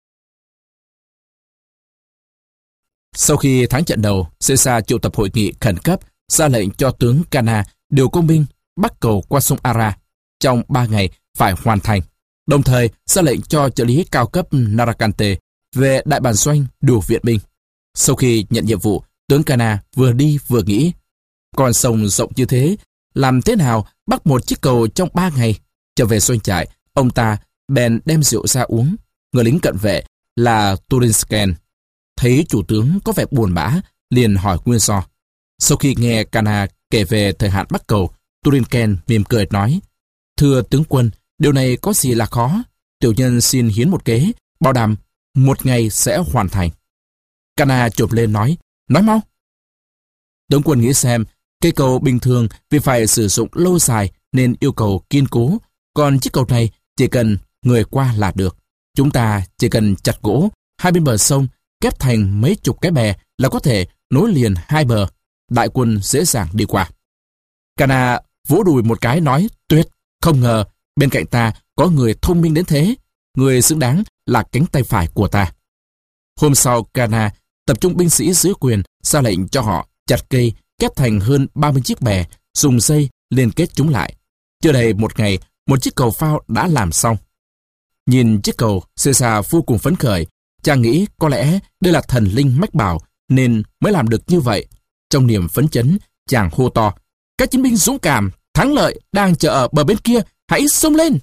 Sau khi thắng trận đầu, Caesar triệu tập hội nghị khẩn cấp, ra lệnh cho tướng Cana điều công binh bắc cầu qua sông Ara, trong ba ngày phải hoàn thành. Đồng thời ra lệnh cho trợ lý cao cấp Narracante về đại bản doanh điều viện binh. Sau khi nhận nhiệm vụ, tướng Cana vừa đi vừa nghĩ, con sông rộng như thế, làm thế nào bắt một chiếc cầu trong ba ngày? Trở về doanh trại, ông ta bèn đem rượu ra uống. Người lính cận vệ là Turinsken thấy chủ tướng có vẻ buồn bã, liền hỏi nguyên do. Sau khi nghe Cana kể về thời hạn bắt cầu, Turinsken mỉm cười nói: "Thưa tướng quân, điều này có gì là khó? Tiểu nhân xin hiến một kế, bảo đảm một ngày sẽ hoàn thành." Cana chộp lên nói: "Nói mau." Tướng quân nghĩ xem, cây cầu bình thường vì phải sử dụng lâu dài nên yêu cầu kiên cố, còn chiếc cầu này chỉ cần người qua là được. Chúng ta chỉ cần chặt gỗ hai bên bờ sông, kép thành mấy chục cái bè là có thể nối liền hai bờ, đại quân dễ dàng đi qua. Cana vỗ đùi một cái nói: "Tuyệt, không ngờ bên cạnh ta có người thông minh đến thế, người xứng đáng là cánh tay phải của ta." Hôm sau, Cana tập trung binh sĩ dưới quyền, ra lệnh cho họ chặt cây, kép thành hơn ba mươi chiếc bè, dùng dây liên kết chúng lại. Chưa đầy một ngày, một chiếc cầu phao đã làm xong. Nhìn chiếc cầu, Caesar vô cùng phấn khởi. Chàng nghĩ có lẽ đây là thần linh mách bảo nên mới làm được như vậy. Trong niềm phấn chấn, chàng hô to: "Các chiến binh dũng cảm, thắng lợi đang chờ ở bờ bên kia, hãy xông lên!"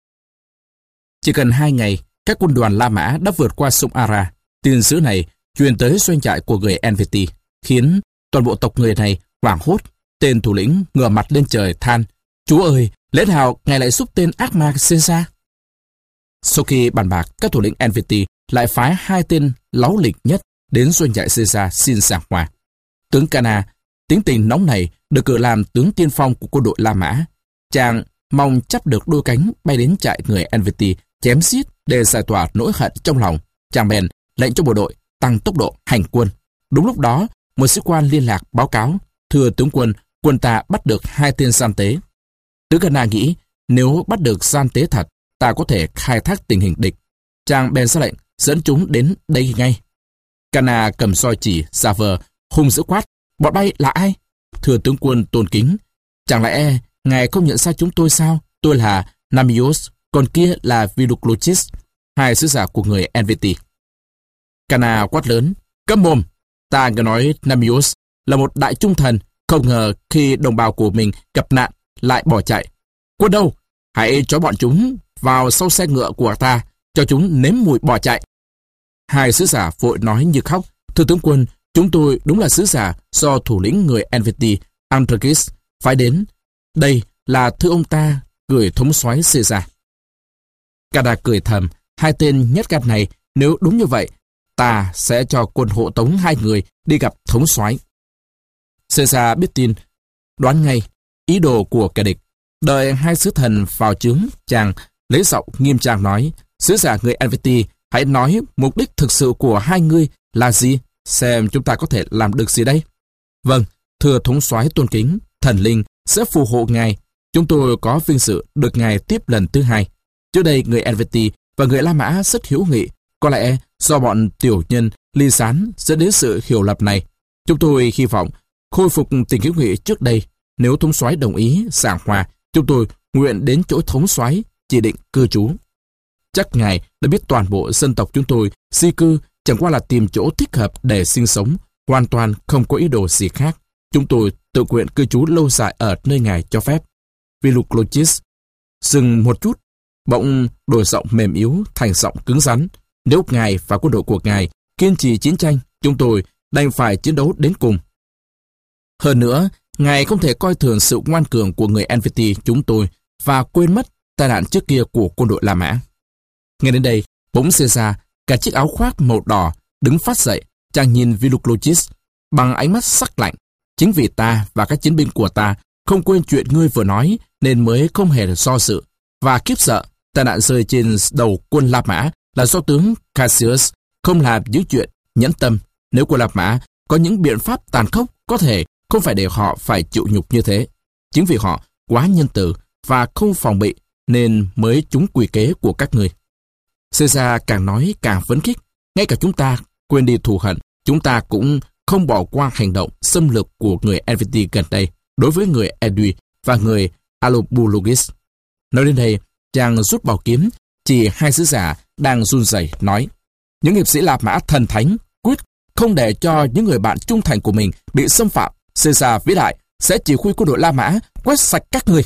Chỉ cần hai ngày, các quân đoàn La Mã đã vượt qua sông Ara. Tin dữ này truyền tới doanh trại của người Helvetii, khiến toàn bộ tộc người này hoảng hốt. Tên thủ lĩnh ngửa mặt lên trời than: "Chúa ơi, lẽ nào ngài lại giúp tên ác ma Caesar?" Sau khi bàn bạc, các thủ lĩnh Helvetii lại phái hai tên láu lịch nhất đến doanh trại Caesar xin giảng hòa. Tướng Cana, tính tình nóng này, được cử làm tướng tiên phong của quân đội La Mã. Chàng mong chắp được đôi cánh bay đến trại người Helvetii, chém giết để giải tỏa nỗi hận trong lòng. Chàng bèn lệnh cho bộ đội tăng tốc độ hành quân. Đúng lúc đó, một sĩ quan liên lạc báo cáo: "Thưa tướng quân, quân ta bắt được hai tên gian tế." Tướng Cana nghĩ, nếu bắt được gian tế thật, ta có thể khai thác tình hình địch. Chàng bèn ra lệnh dẫn chúng đến đây ngay. Cana cầm roi chỉ giả vờ hung dữ quát: "Bọn bay là ai?" "Thưa tướng quân tôn kính, chẳng lẽ ngài không nhận ra chúng tôi sao? Tôi là Namios, còn kia là Philoclochis, hai sứ giả của người Helvetii." Cana quát lớn: "Câm mồm! Ta nghe nói Namios là một đại trung thần, không ngờ khi đồng bào của mình gặp nạn lại bỏ chạy. Quân đâu? Hãy trói bọn chúng vào sau xe ngựa của ta, cho chúng nếm mùi bỏ chạy." Hai sứ giả vội nói như khóc: "Thưa tướng quân, chúng tôi đúng là sứ giả do thủ lĩnh người Helvetii Anthracus phái đến. Đây là thư ông ta gửi thống soái Caesar." Cana cười thầm: "Hai tên nhát gan này, nếu đúng như vậy, ta sẽ cho quân hộ tống hai người đi gặp thống soái." Caesar biết tin, đoán ngay ý đồ của kẻ địch. Đợi hai sứ thần vào trướng, chàng lấy giọng nghiêm trang nói, sứ giả người en vê tê, hãy nói mục đích thực sự của hai ngươi là gì, xem chúng ta có thể làm được gì đây. Vâng, thưa thống soái tôn kính, thần linh sẽ phù hộ ngài. Chúng tôi có vinh dự được ngài tiếp lần thứ hai. Trước đây người en vê tê và người La Mã rất hữu nghị. Có lẽ do bọn tiểu nhân ly gián dẫn đến sự hiểu lầm này. Chúng tôi hy vọng khôi phục tình hữu nghị trước đây. Nếu thống soái đồng ý giảng hòa, chúng tôi nguyện đến chỗ thống soái chỉ định cư trú. Chắc ngài đã biết toàn bộ dân tộc chúng tôi di cư chẳng qua là tìm chỗ thích hợp để sinh sống, hoàn toàn không có ý đồ gì khác. Chúng tôi tự nguyện cư trú lâu dài ở nơi ngài cho phép. Philoclochis dừng một chút, bỗng đổi giọng mềm yếu thành giọng cứng rắn. Nếu ngài và quân đội của ngài kiên trì chiến tranh, chúng tôi đành phải chiến đấu đến cùng. Hơn nữa, ngài không thể coi thường sự ngoan cường của người en vê tê chúng tôi và quên mất tai nạn trước kia của quân đội La Mã. Nghe đến đây, bỗng Caesar, cả chiếc áo khoác màu đỏ, đứng phát dậy, chàng nhìn Philoclochis bằng ánh mắt sắc lạnh. Chính vì ta và các chiến binh của ta không quên chuyện ngươi vừa nói nên mới không hề do dự và khiếp sợ. Tai nạn rơi trên đầu quân La Mã là do tướng Cassius không làm những chuyện nhẫn tâm. Nếu quân La Mã có những biện pháp tàn khốc, có thể không phải để họ phải chịu nhục như thế. Chính vì họ quá nhân từ và không phòng bị nên mới trúng quỷ kế của các ngươi. Caesar càng nói càng phấn khích. Ngay cả chúng ta quên đi thù hận, chúng ta cũng không bỏ qua hành động xâm lược của người en vê tê gần đây đối với người Edui và người Allobulogis. Nói đến đây, chàng rút bảo kiếm, chỉ hai sứ giả đang run rẩy nói: những hiệp sĩ La Mã thần thánh quyết không để cho những người bạn trung thành của mình bị xâm phạm. Caesar vĩ đại sẽ chỉ huy quân đội La Mã quét sạch các người.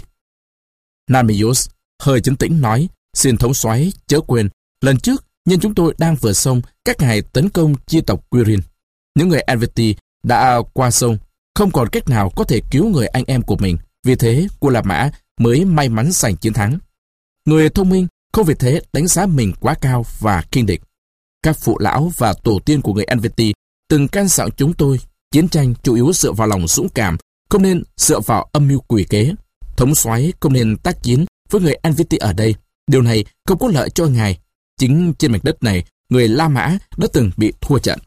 Namius hơi trấn tĩnh nói: xin thống soái chớ quên, lần trước nhân chúng tôi đang vượt sông, các ngài tấn công chi tộc Quirin. Những người en vê tê đã qua sông, không còn cách nào có thể cứu người anh em của mình. Vì thế, quân La Mã mới may mắn giành chiến thắng. Người thông minh không vì thế đánh giá mình quá cao và khinh địch. Các phụ lão và tổ tiên của người en vê tê từng can dặn chúng tôi, chiến tranh chủ yếu dựa vào lòng dũng cảm, không nên dựa vào âm mưu quỷ kế. Thống soái không nên tác chiến với người en vê tê ở đây. Điều này không có lợi cho ngài. Chính trên mảnh đất này, người La Mã đã từng bị thua trận.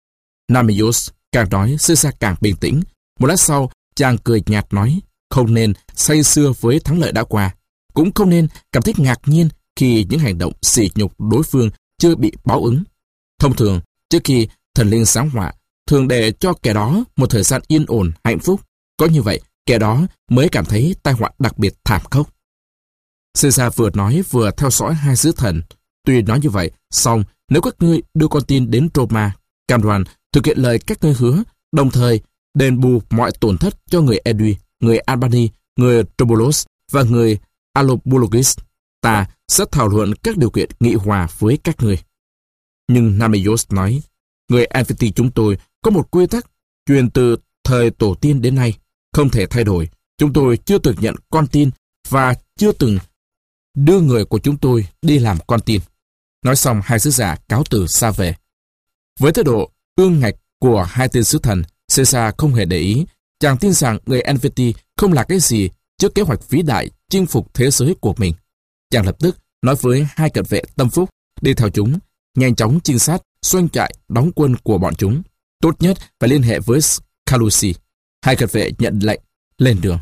Namius càng nói, Caesar càng bình tĩnh. Một lát sau, chàng cười nhạt nói: không nên say sưa với thắng lợi đã qua, cũng không nên cảm thấy ngạc nhiên khi những hành động sỉ nhục đối phương chưa bị báo ứng. Thông thường, trước khi thần linh giáng họa, thường để cho kẻ đó một thời gian yên ổn, hạnh phúc. Có như vậy, kẻ đó mới cảm thấy tai họa đặc biệt thảm khốc. Caesar vừa nói vừa theo dõi hai sứ thần. Tuy nói như vậy, song nếu các ngươi đưa con tin đến Roma, cam đoan thực hiện lời các ngươi hứa, đồng thời đền bù mọi tổn thất cho người Edui, người Albani, người Trobolos và người Allobulogis, ta sẽ thảo luận các điều kiện nghị hòa với các ngươi. Nhưng Namius nói: người en vê tê chúng tôi có một quy tắc truyền từ thời tổ tiên đến nay, không thể thay đổi. Chúng tôi chưa từng nhận con tin và chưa từng đưa người của chúng tôi đi làm con tin. Nói xong, hai sứ giả cáo từ xa về. Với thái độ ương ngạch của hai tên sứ thần, Caesar không hề để ý. Chàng tin rằng người en vê tê không là cái gì trước kế hoạch vĩ đại chinh phục thế giới của mình. Chàng lập tức nói với hai cận vệ tâm phúc đi theo chúng, nhanh chóng trinh sát doanh trại đóng quân của bọn chúng. Tốt nhất phải liên hệ với Calusi. Hai cận vệ nhận lệnh lên đường.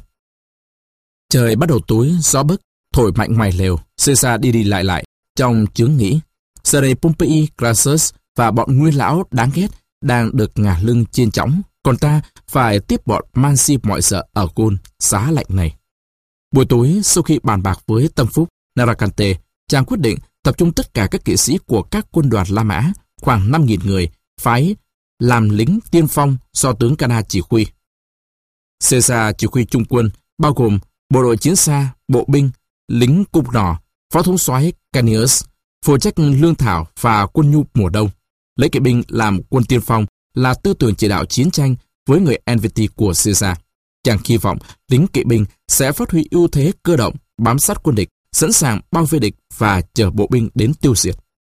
Trời bắt đầu tối, gió bấc thổi mạnh ngoài lều. Caesar đi đi lại lại trong chướng nghĩ. Giờ đây Pompey, Crassus và bọn nguyên lão đáng ghét đang được ngả lưng trên chõng, còn ta phải tiếp bọn man si mọi sợ ở Gaul giá lạnh này. Buổi tối, sau khi bàn bạc với tâm phúc Narracante, chàng quyết định tập trung tất cả các kỵ sĩ của các quân đoàn La Mã, khoảng năm nghìn người, phái làm lính tiên phong do tướng Cana chỉ huy. Caesar chỉ huy trung quân, bao gồm bộ đội chiến xa, bộ binh, lính cung nỏ, phó thống soái Canius, phụ trách lương thảo và quân nhu mùa đông. Lấy kỵ binh làm quân tiên phong là tư tưởng chỉ đạo chiến tranh với người en vê tê của Caesar. Chàng hy vọng lính kỵ binh sẽ phát huy ưu thế cơ động, bám sát quân địch, sẵn sàng bao vây địch và chờ bộ binh đến tiêu diệt.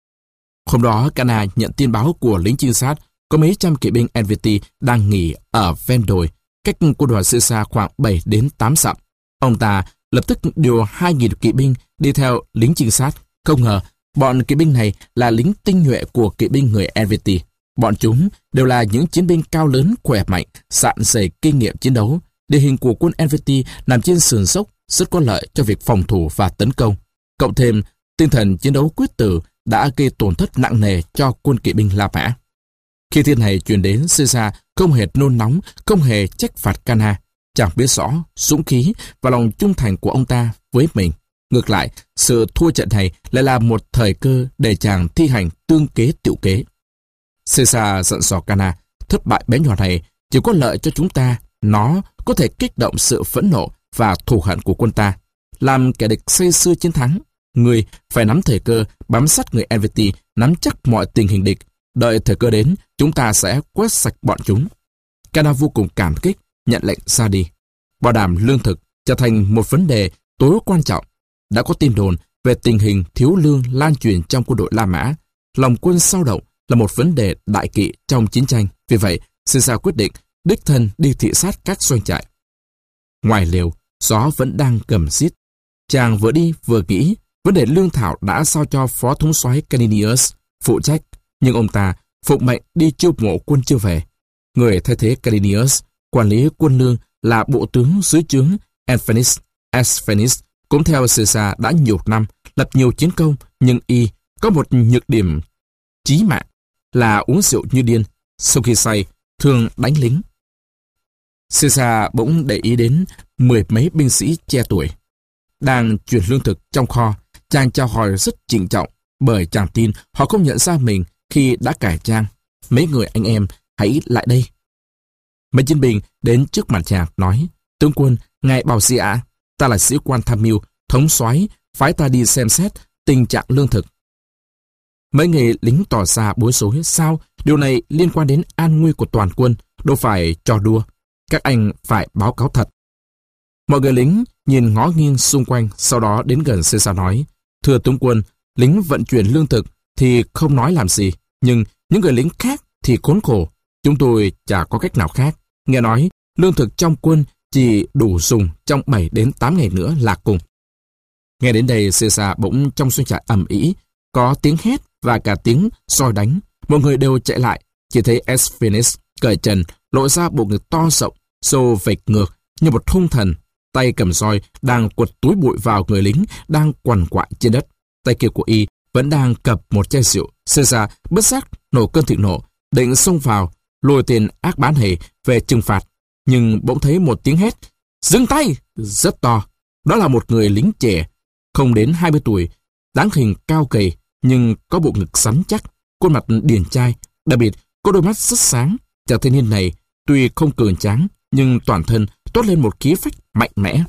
Hôm đó, Cana nhận tin báo của lính trinh sát có mấy trăm kỵ binh en vê tê đang nghỉ ở ven đồi, cách quân đoàn Caesar khoảng bảy đến tám dặm. Ông ta lập tức điều hai nghìn kỵ binh đi theo lính trinh sát. Không ngờ, bọn kỵ binh này là lính tinh nhuệ của kỵ binh người en vê tê. Bọn chúng đều là những chiến binh cao lớn, khỏe mạnh, sạn dày kinh nghiệm chiến đấu. Địa hình của quân en vê tê nằm trên sườn dốc, rất có lợi cho việc phòng thủ và tấn công. Cộng thêm, tinh thần chiến đấu quyết tử đã gây tổn thất nặng nề cho quân kỵ binh La Mã. Khi tin này truyền đến, Caesar không hề nôn nóng, không hề trách phạt Cana. Chàng biết rõ dũng khí và lòng trung thành của ông ta với mình. Ngược lại, sự thua trận này lại là một thời cơ để chàng thi hành tương kế tựu kế. Caesar dặn dò Cana, thất bại bé nhỏ này chỉ có lợi cho chúng ta. Nó có thể kích động sự phẫn nộ và thù hận của quân ta, làm kẻ địch say sưa chiến thắng. Người phải nắm thời cơ, bám sát người en vê tê, nắm chắc mọi tình hình địch. Đợi thời cơ đến, chúng ta sẽ quét sạch bọn chúng. Cana vô cùng cảm kích, nhận lệnh ra đi. Bảo đảm lương thực trở thành một vấn đề tối quan trọng. Đã có tin đồn về tình hình thiếu lương lan truyền trong quân đội La Mã. Lòng quân xao động là một vấn đề đại kỵ trong chiến tranh. Vì vậy, Caesar quyết định đích thân đi thị sát các doanh trại. Ngoài lều, gió vẫn đang gầm rít. Chàng vừa đi vừa nghĩ, vấn đề lương thảo đã giao cho phó thống soái Caninius phụ trách, nhưng ông ta phụng mệnh đi chiêu mộ quân chưa về. Người thay thế Caninius quản lý quân lương là bộ tướng dưới trướng Anphanis Asphanis, cũng theo Caesar đã nhiều năm, lập nhiều chiến công, nhưng y có một nhược điểm chí mạng là uống rượu như điên, sau khi say thường đánh lính. Caesar bỗng để ý đến mười mấy binh sĩ trẻ tuổi đang chuyển lương thực trong kho. Chàng chào hỏi rất trịnh trọng, bởi chàng tin họ không nhận ra mình khi đã cải trang. Mấy người anh em, hãy lại đây. Mấy chiến binh đến trước mặt chàng nói, tướng quân, ngài bảo gì ạ? Ta là sĩ quan tham mưu, thống soái, phái ta đi xem xét tình trạng lương thực. Mấy người lính tỏ ra bối rối. Sao? Điều này liên quan đến an nguy của toàn quân, đâu phải trò đùa. Các anh phải báo cáo thật. Mọi người lính nhìn ngó nghiêng xung quanh, sau đó đến gần Caesar nói, thưa tướng quân, lính vận chuyển lương thực thì không nói làm gì, nhưng những người lính khác thì khốn khổ. Chúng tôi chả có cách nào khác. Nghe nói, lương thực trong quân chỉ đủ dùng trong bảy đến tám ngày nữa là cùng. Nghe đến đây, Caesar bỗng trong doanh trại ầm ĩ, có tiếng hét và cả tiếng roi đánh. Mọi người đều chạy lại, chỉ thấy Asphanis cởi trần, lộ ra bộ ngực to rộng, xô vệch ngược như một hung thần, tay cầm roi đang quật túi bụi vào người lính đang quằn quại trên đất. Tay kia của y vẫn đang cập một chai rượu. Caesar bất giác nổ cơn thịnh nộ, định xông vào lôi tên ác bán hề về trừng phạt, nhưng bỗng thấy một tiếng hét dừng tay rất to. Đó là một người lính trẻ không đến hai mươi tuổi, dáng hình cao gầy nhưng có bộ ngực rắn chắc, khuôn mặt điển trai, đặc biệt có đôi mắt rất sáng. Chàng thanh niên này tuy không cường tráng nhưng toàn thân toát lên một khí phách mạnh mẽ.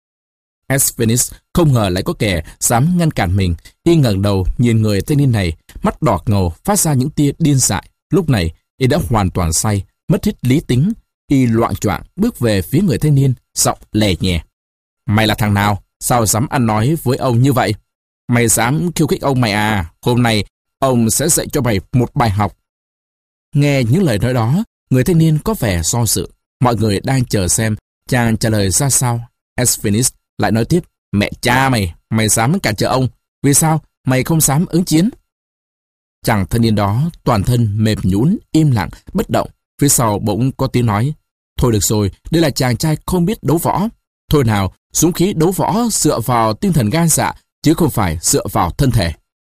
Asphanis không ngờ lại có kẻ dám ngăn cản mình. Y ngẩng đầu nhìn người thanh niên này, mắt đỏ ngầu phát ra những tia điên dại. Lúc này y đã hoàn toàn say, mất hết lý tính. Y loạng choạng bước về phía người thanh niên, giọng lè nhẹ. Mày là thằng nào? Sao dám ăn nói với ông như vậy? Mày dám khiêu khích ông mày à? Hôm nay ông sẽ dạy cho mày một bài học. Nghe những lời nói đó, người thanh niên có vẻ do dự. Mọi người đang chờ xem chàng trả lời ra sao. Asphanis lại nói tiếp, mẹ cha mày, mày dám cản trở ông, vì sao mày không dám ứng chiến? Chàng thanh niên đó toàn thân mềm nhũn, im lặng, bất động. Phía sau bỗng có tiếng nói, thôi được rồi, đây là chàng trai không biết đấu võ. Thôi nào, dũng khí đấu võ dựa vào tinh thần gan dạ, chứ không phải dựa vào thân thể.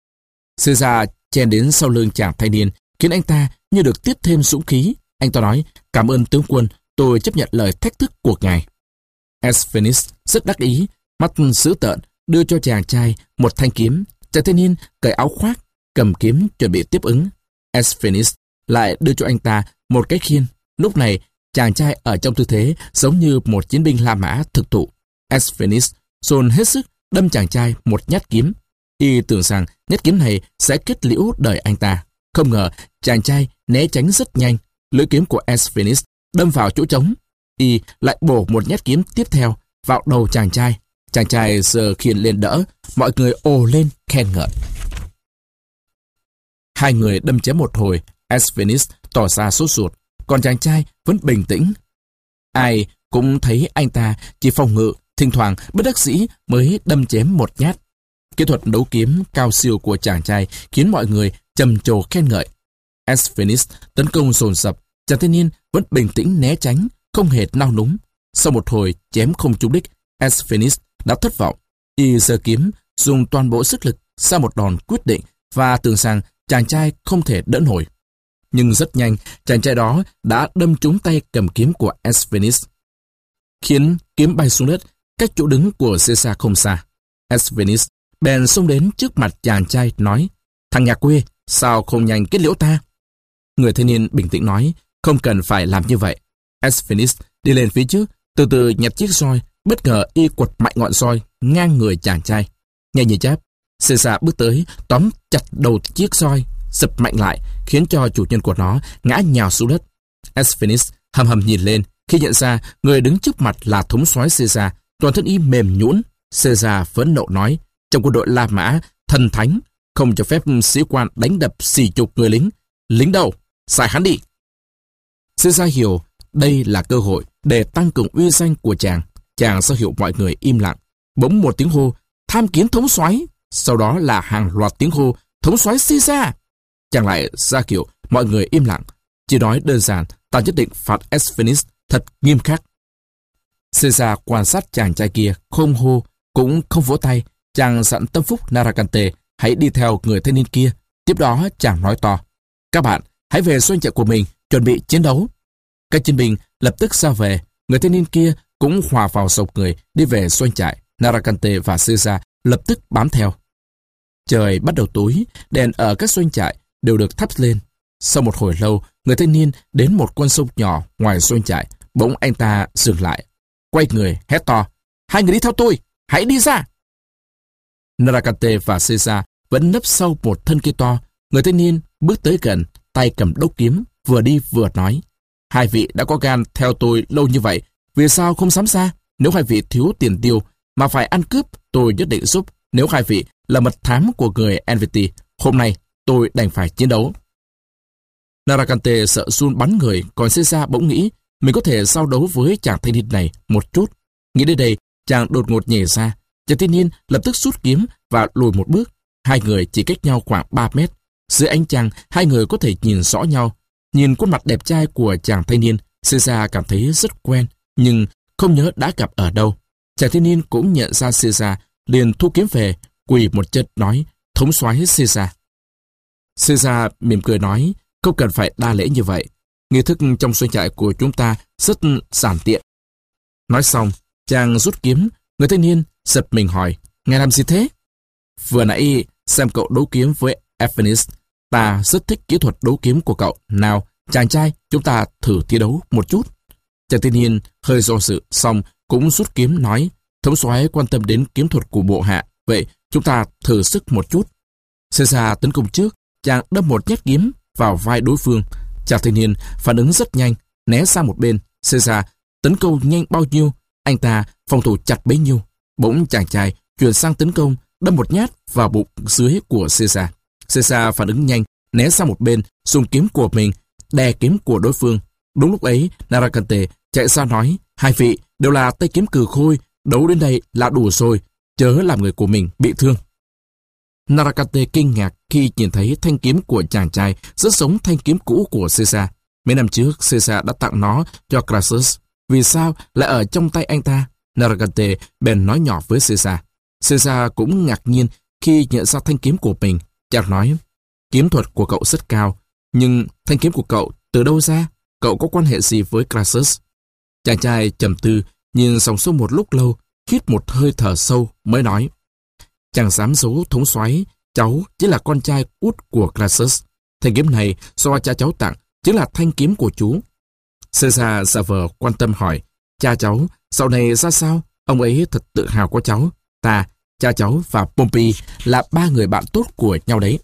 Caesar chen đến sau lưng chàng thanh niên, khiến anh ta như được tiếp thêm dũng khí. Anh ta nói, cảm ơn tướng quân, tôi chấp nhận lời thách thức của ngài. Asphanis rất đắc ý, mắt dữ tợn, đưa cho chàng trai một thanh kiếm. Chàng thanh niên cởi áo khoác, cầm kiếm chuẩn bị tiếp ứng. Asphanis lại đưa cho anh ta một cái khiên. Lúc này, chàng trai ở trong tư thế giống như một chiến binh La Mã thực thụ. Asphanis dồn hết sức đâm chàng trai một nhát kiếm. Y tưởng rằng nhát kiếm này sẽ kết liễu đời anh ta. Không ngờ chàng trai né tránh rất nhanh. Lưỡi kiếm của Asphanis đâm vào chỗ trống. Y lại bổ một nhát kiếm tiếp theo vào đầu chàng trai. Chàng trai giơ khiên lên đỡ, mọi người ồ lên khen ngợi. Hai người đâm chém một hồi, Asphanis tỏ ra sốt ruột, còn chàng trai vẫn bình tĩnh. Ai cũng thấy anh ta chỉ phòng ngự thỉnh thoảng bất đắc dĩ mới đâm chém một nhát. Kỹ thuật đấu kiếm cao siêu của chàng trai khiến mọi người trầm trồ khen ngợi. Sphinx tấn công dồn dập, chàng thanh niên vẫn bình tĩnh né tránh, không hề nao núng. Sau một hồi chém không trúng đích, Sphinx đã thất vọng. Y giơ kiếm, dùng toàn bộ sức lực ra một đòn quyết định và tưởng rằng chàng trai không thể đỡ nổi. Nhưng rất nhanh, chàng trai đó đã đâm trúng tay cầm kiếm của Sphinx, khiến kiếm bay xuống đất, cách chỗ đứng của Caesar không xa. Sphinx bèn xông đến trước mặt chàng trai nói: "Thằng nhà quê, sao không nhanh kết liễu ta?" Người thanh niên bình tĩnh nói: "Không cần phải làm như vậy." Sphinx đi lên phía trước, từ từ nhặt chiếc roi, bất ngờ y quật mạnh ngọn roi ngang người chàng trai. Nhanh như chớp, Caesar bước tới, tóm chặt đầu chiếc roi, giật mạnh lại, khiến cho chủ nhân của nó ngã nhào xuống đất. Sphinx hầm hầm nhìn lên, khi nhận ra người đứng trước mặt là thống soái Caesar, toàn thân y mềm nhũn. Caesar phẫn nộ nói: "Trong quân đội La Mã, thần thánh không cho phép sĩ quan đánh đập xỉ nhục người lính. Lính đâu? Xài hắn đi." Caesar hiểu đây là cơ hội để tăng cường uy danh của chàng. Chàng ra hiệu mọi người im lặng. Bỗng một tiếng hô: "Tham kiến thống soái!" Sau đó là hàng loạt tiếng hô: "Thống soái Caesar!" Chàng lại ra hiệu mọi người im lặng, chỉ nói đơn giản: "Ta nhất định phạt Sphinx thật nghiêm khắc." Caesar quan sát chàng trai kia, không hô cũng không vỗ tay. Chàng dặn tâm phúc Narracante hãy đi theo người thanh niên kia. Tiếp đó chàng nói to: "Các bạn hãy về doanh trại của mình, chuẩn bị chiến đấu." Các chiến binh lập tức ra về. Người thanh niên kia cũng hòa vào dòng người đi về doanh trại. Narracante và Caesar lập tức bám theo. Trời bắt đầu tối, đèn ở các doanh trại đều được thắp lên. Sau một hồi lâu, người thanh niên đến một con sông nhỏ ngoài doanh trại. Bỗng anh ta dừng lại, quay người hét to: "Hai người đi theo tôi, hãy đi ra!" Narracante và Caesar vẫn nấp sau một thân cây to. Người thanh niên bước tới gần, tay cầm đốc kiếm, vừa đi vừa nói: "Hai vị đã có gan theo tôi lâu như vậy, vì sao không sám ra? Nếu hai vị thiếu tiền tiêu mà phải ăn cướp, tôi nhất định giúp. Nếu hai vị là mật thám của người Envity, hôm nay tôi đành phải chiến đấu." Narracante sợ run bắn người, còn Caesar bỗng nghĩ mình có thể giao đấu với chàng thanh niên này một chút. Nghĩ đến đây, chàng đột ngột nhảy ra. Chàng thanh niên lập tức rút kiếm và lùi một bước. Hai người chỉ cách nhau khoảng ba mét. Dưới ánh trăng, hai người có thể nhìn rõ nhau. Nhìn khuôn mặt đẹp trai của chàng thanh niên, Caesar cảm thấy rất quen, nhưng không nhớ đã gặp ở đâu. Chàng thanh niên cũng nhận ra Caesar, liền thu kiếm về, quỳ một chân nói: "Thống soái Caesar." Caesar mỉm cười nói: "Không cần phải đa lễ như vậy. Nghi thức trong doanh trại của chúng ta rất giản tiện." Nói xong, chàng rút kiếm. Người thanh niên giật mình hỏi: "Ngài làm gì thế?" "Vừa nãy xem cậu đấu kiếm với Sphinx, ta rất thích kỹ thuật đấu kiếm của cậu. Nào, chàng trai, chúng ta thử thi đấu một chút." Chàng thanh niên hơi do dự, xong cũng rút kiếm nói: "Thống soái quan tâm đến kiếm thuật của bộ hạ, vậy chúng ta thử sức một chút." Caesar tấn công trước, chàng đâm một nhát kiếm vào vai đối phương. Chàng thanh niên phản ứng rất nhanh, né sang một bên. Caesar tấn công nhanh bao nhiêu, anh ta phòng thủ chặt bấy nhiêu. Bỗng chàng trai chuyển sang tấn công, đâm một nhát vào bụng dưới của Caesar. Caesar phản ứng nhanh, né sang một bên, dùng kiếm của mình đè kiếm của đối phương. Đúng lúc ấy, Narracante chạy ra nói: "Hai vị đều là tay kiếm cừ khôi, đấu đến đây là đủ rồi, chớ làm người của mình bị thương." Narracante kinh ngạc khi nhìn thấy thanh kiếm của chàng trai rất giống thanh kiếm cũ của Caesar. Mấy năm trước, Caesar đã tặng nó cho Crassus. Vì sao lại ở trong tay anh ta? Narracante bèn nói nhỏ với Caesar. Caesar cũng ngạc nhiên khi nhận ra thanh kiếm của mình. Chàng nói: "Kiếm thuật của cậu rất cao, nhưng thanh kiếm của cậu từ đâu ra? Cậu có quan hệ gì với Crassus?" Chàng trai trầm tư, nhìn dòng sông một lúc lâu, hít một hơi thở sâu mới nói: "Chẳng dám giấu thống soái, cháu chính là con trai út của Crassus. Thanh kiếm này do cha cháu tặng, chính là thanh kiếm của chú." Caesar giả vờ quan tâm hỏi: "Cha cháu sau này ra sao? Ông ấy thật tự hào có cháu. Ta, cha cháu và Pompey là ba người bạn tốt của nhau đấy."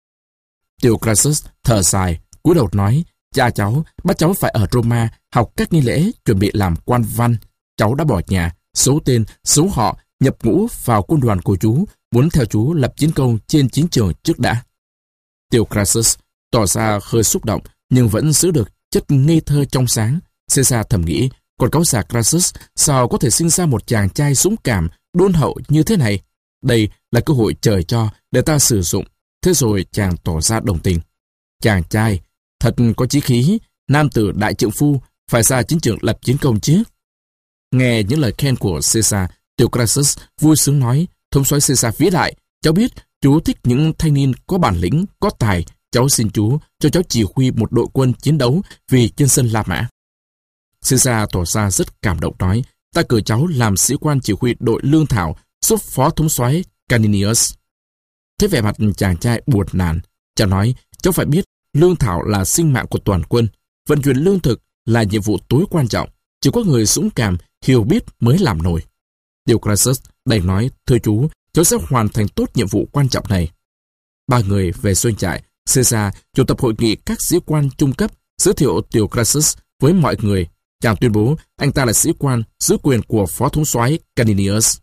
Tiểu Crassus thở dài, cúi đầu nói: "Cha cháu bắt cháu phải ở Roma học các nghi lễ, chuẩn bị làm quan văn. Cháu đã bỏ nhà, xấu tên, xấu họ, nhập ngũ vào quân đoàn của chú, muốn theo chú lập chiến công trên chiến trường trước đã." Tiểu Crassus tỏ ra hơi xúc động, nhưng vẫn giữ được chất ngây thơ trong sáng. Caesar thầm nghĩ, Còn cáo già Crassus sao có thể sinh ra một chàng trai dũng cảm, đôn hậu như thế này? Đây là cơ hội trời cho để ta sử dụng. Thế rồi chàng tỏ ra đồng tình. Chàng trai, thật có chí khí, nam tử đại trượng phu, phải ra chiến trường lập chiến công chứ. Nghe những lời khen của Caesar, tiểu Crassus vui sướng nói, thống soái Caesar vĩ đại, cháu biết chú thích những thanh niên có bản lĩnh, có tài. Cháu xin chú cho cháu chỉ huy một đội quân chiến đấu vì trên sân La Mã. Caesar tỏ ra rất cảm động nói, ta cử cháu làm sĩ quan chỉ huy đội lương thảo giúp phó thống soái Caninius. Thế vẻ mặt chàng trai buồn nản, chàng nói, cháu phải biết lương thảo là sinh mạng của toàn quân, vận chuyển lương thực là nhiệm vụ tối quan trọng, chỉ có người dũng cảm, hiểu biết mới làm nổi. Tiểu Crassus đành nói, thưa chú, cháu sẽ hoàn thành tốt nhiệm vụ quan trọng này. Ba người về doanh trại. Caesar chủ tập hội nghị các sĩ quan trung cấp, giới thiệu tiểu Crassus với mọi người. Chàng tuyên bố anh ta là sĩ quan giữ quyền của phó thống soái Caninius.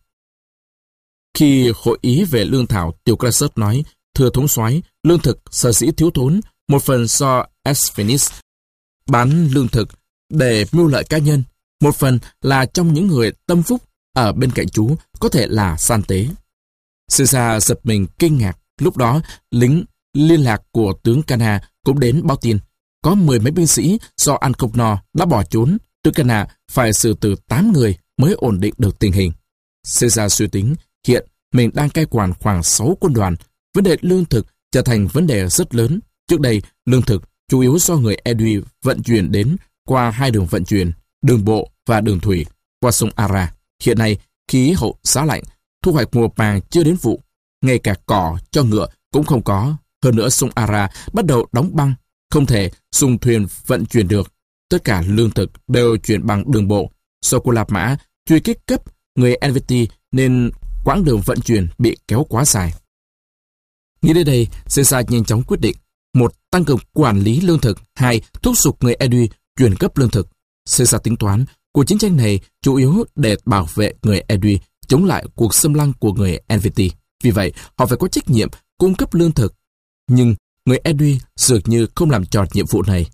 Khi hội ý về lương thảo, tiểu Crassus nói, thưa thống soái, lương thực sở dĩ thiếu thốn, một phần do Asfinus bán lương thực để mưu lợi cá nhân, một phần là trong những người tâm phúc ở bên cạnh chú có thể là san tế. Caesar giật mình kinh ngạc. Lúc đó lính liên lạc của tướng Cana cũng đến báo tin có mười mấy binh sĩ do ăn không no đã bỏ trốn. Tướng Cana phải xử tử tám người mới ổn định được tình hình. Caesar suy tính hiện mình đang cai quản khoảng sáu quân đoàn. Vấn đề lương thực trở thành vấn đề rất lớn. Trước đây lương thực chủ yếu do người Aedui vận chuyển đến qua hai đường vận chuyển, đường bộ và đường thủy qua sông Ara. Hiện nay khí hậu giá lạnh, thu hoạch mùa màng chưa đến vụ, ngay cả cỏ cho ngựa cũng không có. Hơn nữa sông Ara bắt đầu đóng băng, không thể dùng thuyền vận chuyển được. Tất cả lương thực đều chuyển bằng đường bộ. Do quân La Mã truy kích cấp người Helvetii nên quãng đường vận chuyển bị kéo quá dài. Nghĩ đến đây, Caesar nhanh chóng quyết định: một, tăng cường quản lý lương thực; hai, thúc giục người Aedui chuyển cấp lương thực. Caesar tính toán cuộc chiến tranh này chủ yếu để bảo vệ người Aedui chống lại cuộc xâm lăng của người Helvetii. Vì vậy, họ phải có trách nhiệm cung cấp lương thực. Nhưng người Aedui dường như không làm tròn nhiệm vụ này.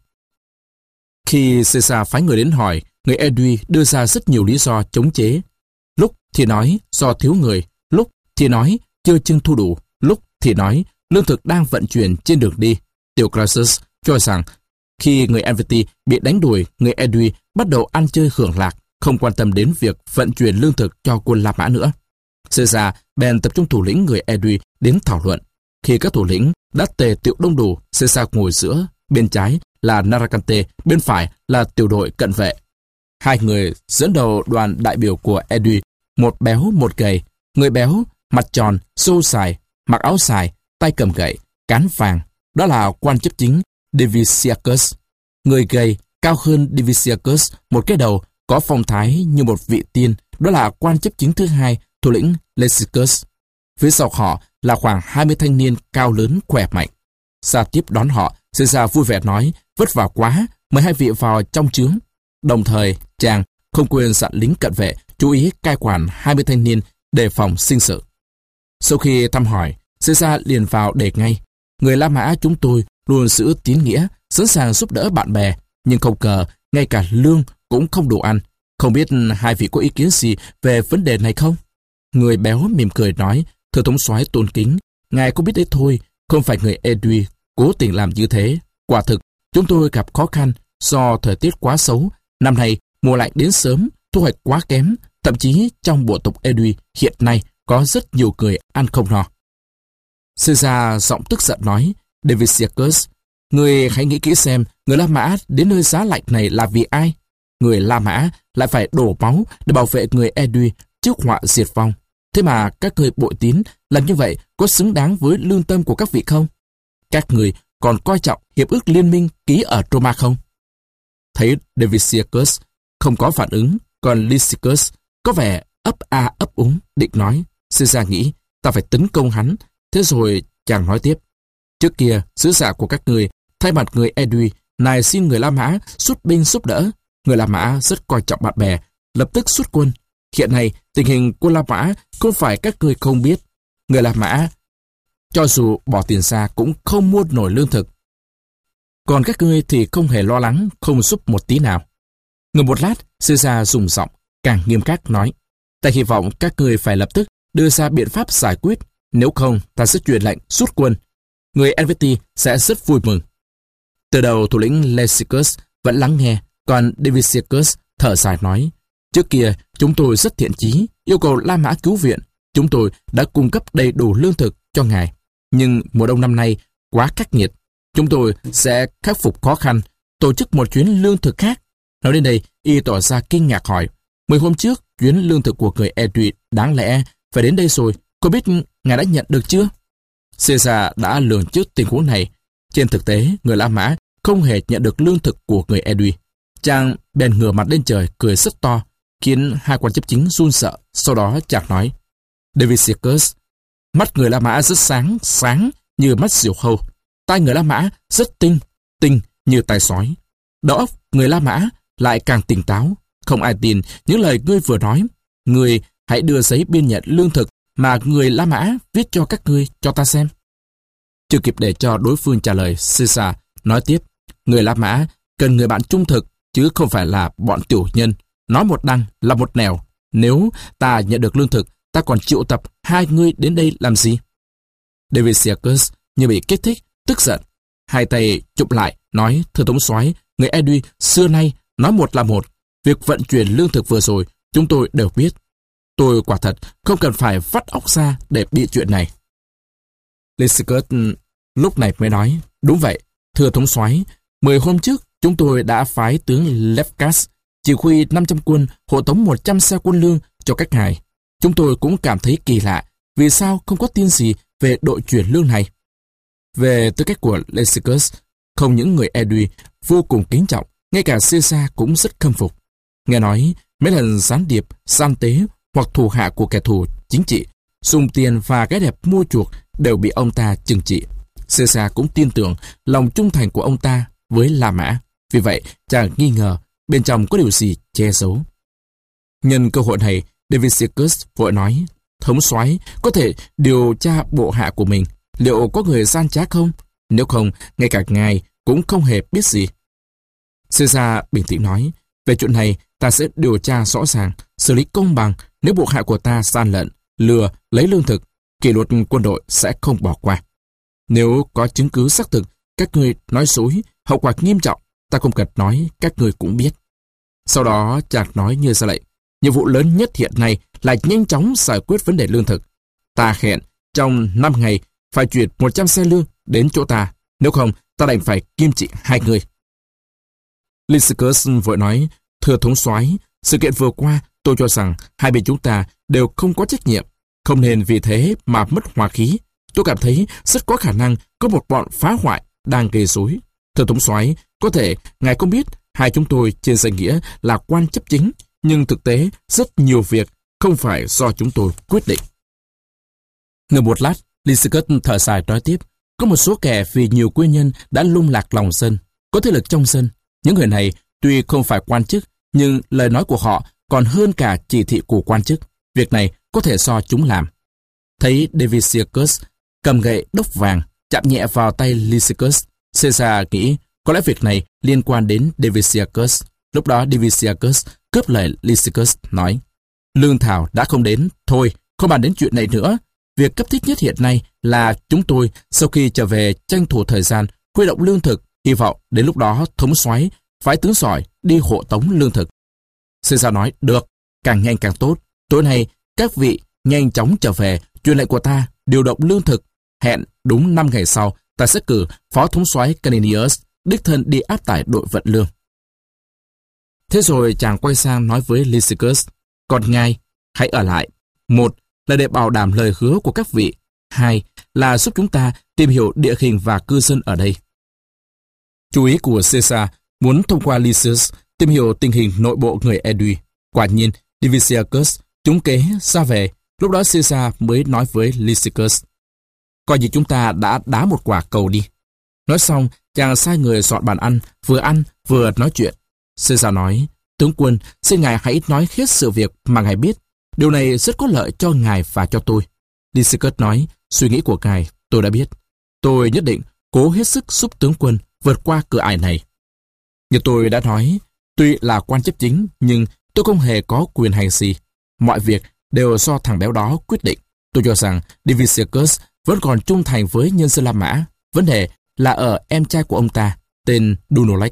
Khi Caesar phái người đến hỏi, người Aedui đưa ra rất nhiều lý do chống chế. Lúc thì nói do thiếu người, lúc thì nói chưa chưng thu đủ, lúc thì nói lương thực đang vận chuyển trên đường đi. Tiểu Crassus cho rằng khi người Helvetii bị đánh đuổi, người Aedui bắt đầu ăn chơi hưởng lạc, không quan tâm đến việc vận chuyển lương thực cho quân La Mã nữa. Caesar bèn tập trung thủ lĩnh người Aedui đến thảo luận. Khi các thủ lĩnh đã tề tựu đông đủ, Caesar ngồi giữa, bên trái là Narracante, bên phải là tiểu đội cận vệ. Hai người dẫn đầu đoàn đại biểu của Aedui, một béo một gầy. Người béo mặt tròn, xô xài, mặc áo xài, tay cầm gậy, cán vàng, đó là quan chấp chính Diviciacus. Người gầy cao hơn Diviciacus một cái đầu, có phong thái như một vị tiên, đó là quan chấp chính thứ hai, thủ lĩnh Lessicus. Phía sau họ là khoảng hai mươi thanh niên cao lớn khỏe mạnh. Ra tiếp đón họ, Caesar vui vẻ nói, vất vả quá, mời hai vị vào trong trướng. Đồng thời, chàng không quên dặn lính cận vệ chú ý cai quản hai mươi thanh niên đề phòng sinh sự. Sau khi thăm hỏi, Caesar liền vào đề ngay: người La Mã chúng tôi luôn giữ tín nghĩa, sẵn sàng giúp đỡ bạn bè, nhưng không ngờ ngay cả lương cũng không đủ ăn. Không biết hai vị có ý kiến gì về vấn đề này không? Người béo mỉm cười nói, thưa thống soái tôn kính, ngài có biết đấy thôi, không phải người Aedui cố tình làm như thế. Quả thực, chúng tôi gặp khó khăn do thời tiết quá xấu. Năm nay, mùa lạnh đến sớm, thu hoạch quá kém. Thậm chí trong bộ tộc Aedui hiện nay có rất nhiều người ăn không no. Caesar giọng tức giận nói, Diviciacus, người hãy nghĩ kỹ xem, người La Mã đến nơi giá lạnh này là vì ai? Người La Mã lại phải đổ máu để bảo vệ người Aedui trước họa diệt vong. Thế mà các người bội tín làm như vậy có xứng đáng với lương tâm của các vị không? Các người còn coi trọng hiệp ước liên minh ký ở Roma không? Thấy Diviciacus không có phản ứng, còn Lysimachus có vẻ ấp a ấp úng, định nói. Caesar nghĩ, ta phải tấn công hắn. Thế rồi chàng nói tiếp, trước kia sứ giả của các người thay mặt người Aedui nài xin người La Mã xuất binh giúp đỡ. Người La Mã rất coi trọng bạn bè, lập tức xuất quân. Hiện nay tình hình của La Mã không phải các người không biết. Người La Mã cho dù bỏ tiền ra cũng không mua nổi lương thực. Còn các ngươi thì không hề lo lắng, không giúp một tí nào. Ngừng một lát, Caesar dùng giọng càng nghiêm khắc nói, ta hy vọng các ngươi phải lập tức đưa ra biện pháp giải quyết, nếu không ta sẽ truyền lệnh rút quân. Người Helvetii sẽ rất vui mừng. Từ đầu thủ lĩnh Lysimachus vẫn lắng nghe, còn Diviciacus thở dài nói, trước kia chúng tôi rất thiện chí, yêu cầu La Mã cứu viện. Chúng tôi đã cung cấp đầy đủ lương thực cho ngài. Nhưng mùa đông năm nay quá khắc nghiệt. Chúng tôi sẽ khắc phục khó khăn, tổ chức một chuyến lương thực khác. Nói đến đây, y tỏ ra kinh ngạc hỏi, mười hôm trước, chuyến lương thực của người Eduy đáng lẽ phải đến đây rồi. Có biết ngài đã nhận được chưa? Caesar đã lường trước tình huống này. Trên thực tế, người La Mã không hề nhận được lương thực của người Eduy. Chàng bèn ngửa mặt lên trời cười rất to, khiến hai quan chấp chính run sợ. Sau đó chàng nói, Diviciacus, mắt người La Mã rất sáng, sáng như mắt diều hâu. Tai người La Mã rất tinh, tinh như tai sói. Đầu óc người La Mã lại càng tỉnh táo. Không ai tin những lời ngươi vừa nói. Ngươi hãy đưa giấy biên nhận lương thực mà người La Mã viết cho các ngươi cho ta xem. Chưa kịp để cho đối phương trả lời, Caesar nói tiếp, người La Mã cần người bạn trung thực, chứ không phải là bọn tiểu nhân. Nói một đằng là một nẻo. Nếu ta nhận được lương thực, ta còn triệu tập hai ngươi đến đây làm gì? Diviciacus như bị kích thích, tức giận. Hai tay chụp lại, nói, thưa thống soái, người Eduy xưa nay nói một là một. Việc vận chuyển lương thực vừa rồi, chúng tôi đều biết. Tôi quả thật không cần phải vắt óc ra để bị chuyện này. Lysimachus lúc này mới nói, đúng vậy, thưa thống soái, mười hôm trước chúng tôi đã phái tướng Lepkas chỉ huy năm trăm quân hộ tống một trăm xe quân lương cho các ngài. Chúng tôi cũng cảm thấy kỳ lạ, vì sao không có tin gì về đội chuyển lương này. Về tư cách của Lysimachus, không những người Eduy vô cùng kính trọng, ngay cả Caesar cũng rất khâm phục. Nghe nói, mấy lần gián điệp, gian tế hoặc thủ hạ của kẻ thù chính trị, dùng tiền và cái đẹp mua chuộc đều bị ông ta trừng trị. Caesar cũng tin tưởng lòng trung thành của ông ta với La Mã. Vì vậy, chàng nghi ngờ bên trong có điều gì che giấu. Nhân cơ hội này, Diviciacus vội nói, thống soái có thể điều tra bộ hạ của mình, liệu có người gian trá không? Nếu không, ngay cả ngài cũng không hề biết gì. Caesar bình tĩnh nói, về chuyện này ta sẽ điều tra rõ ràng, xử lý công bằng. Nếu bộ hạ của ta gian lận, lừa, lấy lương thực, kỷ luật quân đội sẽ không bỏ qua. Nếu có chứng cứ xác thực, các ngươi nói dối, hậu quả nghiêm trọng, ta không cần nói, các ngươi cũng biết. Sau đó chàng nói như ra lệnh, nhiệm vụ lớn nhất hiện nay là nhanh chóng giải quyết vấn đề lương thực. Ta hẹn trong năm ngày phải chuyển một trăm xe lương đến chỗ ta, nếu không ta đành phải kiêm trị hai người. Lysimachus vội nói, thưa thống soái, sự kiện vừa qua tôi cho rằng hai bên chúng ta đều không có trách nhiệm, không nên vì thế mà mất hòa khí. Tôi cảm thấy rất có khả năng có một bọn phá hoại đang gây rối. Thưa thống soái, có thể ngài không biết hai chúng tôi trên danh nghĩa là quan chấp chính, nhưng thực tế rất nhiều việc không phải do chúng tôi quyết định. Ngừng một lát, Lysimachus thở dài nói tiếp, có một số kẻ vì nhiều nguyên nhân đã lung lạc lòng dân, có thế lực trong dân. Những người này tuy không phải quan chức, nhưng lời nói của họ còn hơn cả chỉ thị của quan chức. Việc này có thể do chúng làm. Thấy Diviciacus cầm gậy đốc vàng chạm nhẹ vào tay Lysimachus, Caesar nghĩ có lẽ việc này liên quan đến Diviciacus. Lúc đó Diviciacus cướp lời Lysimachus nói, lương thảo đã không đến, thôi không bàn đến chuyện này nữa. Việc cấp thiết nhất hiện nay là chúng tôi sau khi trở về tranh thủ thời gian huy động lương thực, hy vọng đến lúc đó thống soái phái tướng giỏi đi hộ tống lương thực. Caesar nói, được, càng nhanh càng tốt. Tối nay các vị nhanh chóng trở về, truyền lệnh của ta điều động lương thực. Hẹn đúng năm ngày sau, ta sẽ cử phó thống soái Caninius đích thân đi áp tải đội vận lương. Thế rồi chàng quay sang nói với Lysimachus, còn ngài hãy ở lại. Một là để bảo đảm lời hứa của các vị. Hai là giúp chúng ta tìm hiểu địa hình và cư dân ở đây. Chú ý của Caesar muốn thông qua Lysias tìm hiểu tình hình nội bộ người Eduy. Quả nhiên, Diviciacus trúng kế ra về. Lúc đó Caesar mới nói với Lysimachus, coi như chúng ta đã đá một quả cầu đi. Nói xong, chàng sai người dọn bàn ăn, vừa ăn vừa nói chuyện. Caesar nói, tướng quân, xin ngài hãy nói hết sự việc mà ngài biết. Điều này rất có lợi cho ngài và cho tôi. Lysimachus nói, suy nghĩ của ngài tôi đã biết. Tôi nhất định cố hết sức giúp tướng quân vượt qua cửa ải này. Như tôi đã nói, Tuy là quan chấp chính, nhưng tôi không hề có quyền hành gì. Mọi việc đều do thằng béo đó quyết định. Tôi cho rằng Diviciacus vẫn còn trung thành với nhân dân La Mã. Vấn đề là ở em trai của ông ta, tên Dunolech.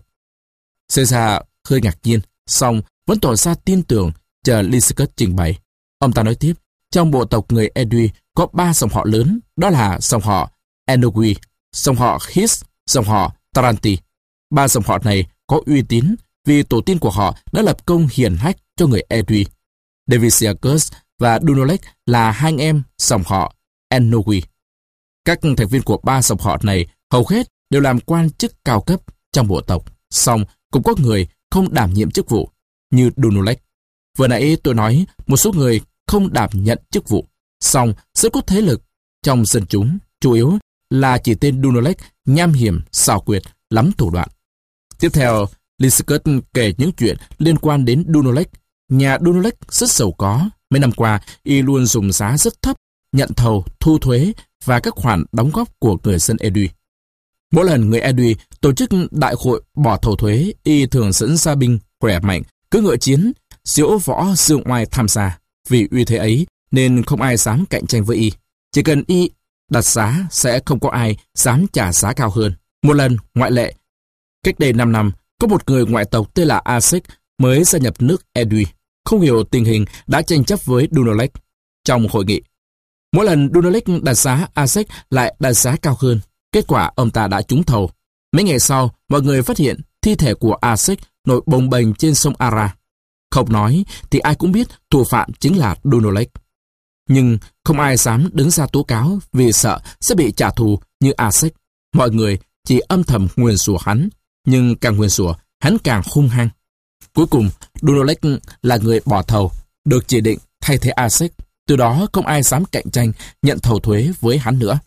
Caesar hơi ngạc nhiên, song vẫn tỏ ra tin tưởng chờ Lysimachus trình bày. Ông ta nói tiếp, trong bộ tộc người Aedui có ba dòng họ lớn, đó là dòng họ Enogui, dòng họ His, dòng họ Taranti. Ba dòng họ này có uy tín vì tổ tiên của họ đã lập công hiển hách cho người Aedui. Diviciacus và Dunolech là hai anh em dòng họ Enogui. Các thành viên của ba dòng họ này hầu hết đều làm quan chức cao cấp trong bộ tộc, song cũng có người không đảm nhiệm chức vụ như Dunolech. Vừa nãy tôi nói một số người không đảm nhận chức vụ, song rất có thế lực trong dân chúng, chủ yếu là chỉ tên Dunolech nham hiểm, xảo quyệt, lắm thủ đoạn. Tiếp theo, Lysimachus kể những chuyện liên quan đến Dunolech. Nhà Dunolech rất giàu có, mấy năm qua y luôn dùng giá rất thấp, nhận thầu, thu thuế và các khoản đóng góp của người dân Aedui. Mỗi lần người Aedui tổ chức đại hội bỏ thầu thuế, y thường dẫn gia binh khỏe mạnh, cưỡi ngựa chiến, diễu võ dương oai tham gia. Vì uy thế ấy nên không ai dám cạnh tranh với y. Chỉ cần y đặt giá sẽ không có ai dám trả giá cao hơn. Một lần ngoại lệ, cách đây năm năm, có một người ngoại tộc tên là Asec mới gia nhập nước Aedui. Không hiểu tình hình đã tranh chấp với Dunolech trong hội nghị. Mỗi lần Dunolech đặt giá, Asec lại đặt giá cao hơn. Kết quả ông ta đã trúng thầu. Mấy ngày sau, mọi người phát hiện thi thể của Asec nổi bồng bềnh trên sông Ara. Không nói thì ai cũng biết thủ phạm chính là Dunolech. Nhưng không ai dám đứng ra tố cáo vì sợ sẽ bị trả thù như Asec. Mọi người chỉ âm thầm nguyền rủa hắn, nhưng càng nguyền rủa hắn càng hung hăng. Cuối cùng, Dunolech là người bỏ thầu, được chỉ định thay thế Asec. Từ đó không ai dám cạnh tranh nhận thầu thuế với hắn nữa.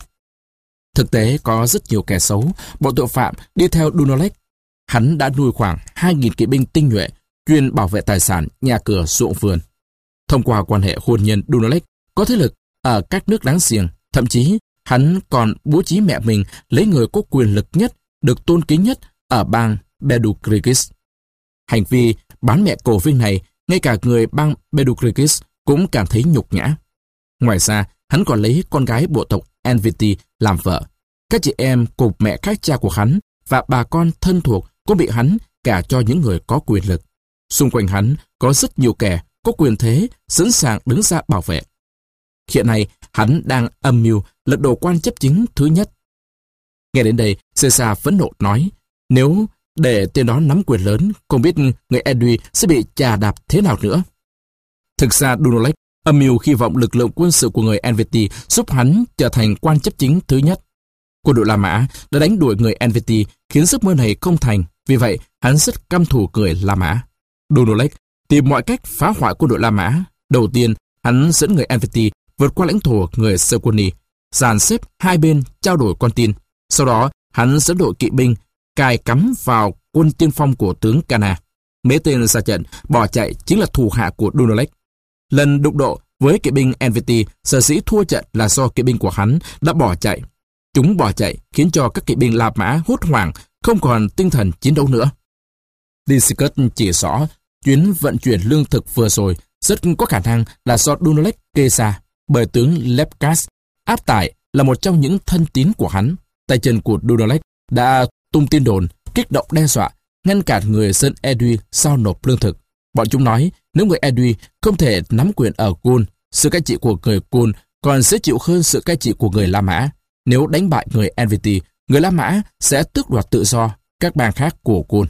Thực tế có rất nhiều kẻ xấu, bọn tội phạm đi theo Dunolech. Hắn đã nuôi khoảng hai nghìn kỵ binh tinh nhuệ, chuyên bảo vệ tài sản, nhà cửa, ruộng vườn. Thông qua quan hệ hôn nhân, Dunolech có thế lực ở các nước láng giềng. Thậm chí, hắn còn bố trí mẹ mình lấy người có quyền lực nhất, được tôn kính nhất ở bang Bedoucrigis. Hành vi bán mẹ cổ vinh này, ngay cả người bang Bedoucrigis cũng cảm thấy nhục nhã. Ngoài ra, hắn còn lấy con gái bộ tộc Enviti làm vợ. Các chị em cùng mẹ khác cha của hắn và bà con thân thuộc cũng bị hắn gả cho những người có quyền lực. Xung quanh hắn có rất nhiều kẻ có quyền thế sẵn sàng đứng ra bảo vệ. Hiện nay, hắn đang âm mưu lật đổ quan chấp chính thứ nhất. Nghe đến đây, Caesar phẫn nộ nói, nếu để tên đó nắm quyền lớn, không biết người Aedui sẽ bị chà đạp thế nào nữa. Thực ra Dunolech âm mưu hy vọng lực lượng quân sự của người Enviti giúp hắn trở thành quan chấp chính thứ nhất. Quân đội La Mã đã đánh đuổi người Enviti khiến giấc mơ này không thành, vì vậy hắn rất căm thù người La Mã. Dunolech tìm mọi cách phá hoại quân đội La Mã. Đầu tiên, hắn dẫn người Enviti vượt qua lãnh thổ người Serconi, dàn xếp hai bên trao đổi con tin. Sau đó, hắn dẫn đội kỵ binh cài cắm vào quân tiên phong của tướng Cana. Mấy tên ra trận bỏ chạy chính là thủ hạ của Dunolech. Lần đụng độ với kỵ binh Enviti, sở dĩ thua trận là do kỵ binh của hắn đã bỏ chạy. Chúng bỏ chạy khiến cho các kỵ binh La Mã hốt hoảng, không còn tinh thần chiến đấu nữa. Lysimachus chỉ rõ chuyến vận chuyển lương thực vừa rồi rất có khả năng là do Dunolech kê ra, bởi tướng Lepkas áp tải là một trong những thân tín của hắn. Tay chân của Dunolech đã tung tin đồn, kích động đe dọa, ngăn cản người dân Aedui giao nộp lương thực. Bọn chúng nói nếu người Aedui không thể nắm quyền ở Gaul, sự cai trị của người Gaul còn dễ chịu hơn sự cai trị của người La Mã. Nếu đánh bại người Enviti, người La Mã sẽ tước đoạt tự do các bang khác của Gaul.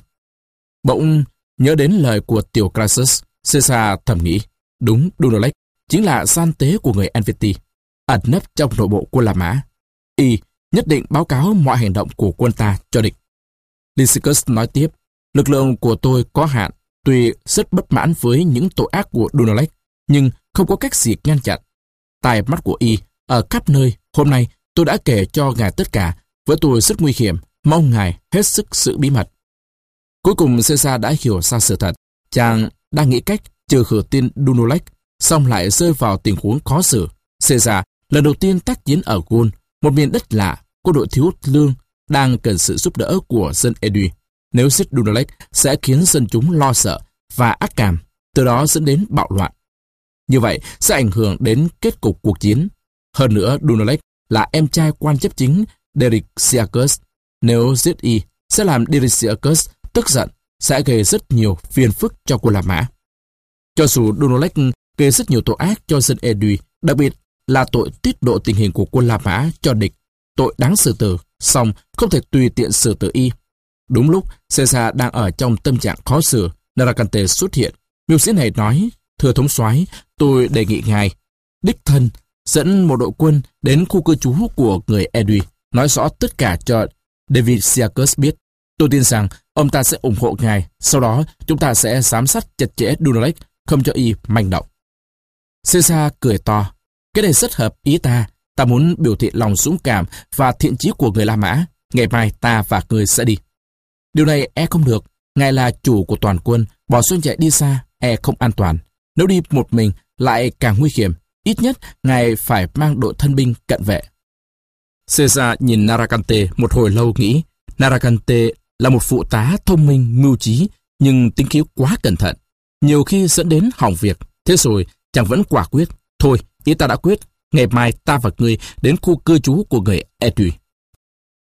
Bỗng nhớ đến lời của tiểu Crassus, Caesar thầm nghĩ, đúng, Dunolech chính là gian tế của người Enviti, ẩn nấp trong nội bộ quân La Mã. Y nhất định báo cáo mọi hành động của quân ta cho địch. Lysimachus nói tiếp, lực lượng của tôi có hạn, tuy rất bất mãn với những tội ác của Dunolech, nhưng không có cách gì ngăn chặn. Tai mắt của y ở khắp nơi, hôm nay tôi đã kể cho ngài tất cả, với tôi rất nguy hiểm, mong ngài hết sức giữ bí mật. Cuối cùng Caesar đã hiểu ra sự thật, chàng đang nghĩ cách trừ khử tên Dunolech, xong lại rơi vào tình huống khó xử. Caesar lần đầu tiên tác chiến ở Gaul, một miền đất lạ, quân đội thiếu lương, đang cần sự giúp đỡ của dân Aedui. nếu giết Dunelec sẽ khiến dân chúng lo sợ và ác cảm, từ đó dẫn đến bạo loạn. Như vậy sẽ ảnh hưởng đến kết cục cuộc chiến. Hơn nữa, Dunelec là em trai quan chấp chính Diriciacus. Nếu giết y, sẽ làm Diriciacus tức giận, sẽ gây rất nhiều phiền phức cho quân La Mã. Cho dù Dunelec gây rất nhiều tội ác cho dân Aedui, đặc biệt là tội tiết lộ tình hình của quân La Mã cho địch, tội đáng xử tử, song không thể tùy tiện xử tử y. Đúng lúc Caesar đang ở trong tâm trạng khó xử, Narracante xuất hiện. Mưu sĩ này nói: "Thưa thống soái, tôi đề nghị ngài đích thân dẫn một đội quân đến khu cư trú của người Aedui, nói rõ tất cả cho Diriciacus biết. Tôi tin rằng ông ta sẽ ủng hộ ngài. Sau đó chúng ta sẽ giám sát chặt chẽ Dunelec, không cho y manh động." Caesar cười to: "Cái này rất hợp ý ta. Ta muốn biểu thị lòng dũng cảm và thiện chí của người La Mã. Ngày mai ta và người sẽ đi." "Điều này e không được. Ngài là chủ của toàn quân, bỏ doanh trại đi xa, e không an toàn. Nếu đi một mình lại càng nguy hiểm. Ít nhất ngài phải mang đội thân binh cận vệ." Caesar nhìn Narracante một hồi lâu, nghĩ Narracante là một phụ tá thông minh, mưu trí, nhưng tính khí quá cẩn thận, nhiều khi dẫn đến hỏng việc. Thế rồi chàng vẫn quả quyết: "Thôi, ý ta đã quyết. Ngày mai ta và ngươi đến khu cư trú của người Aedui."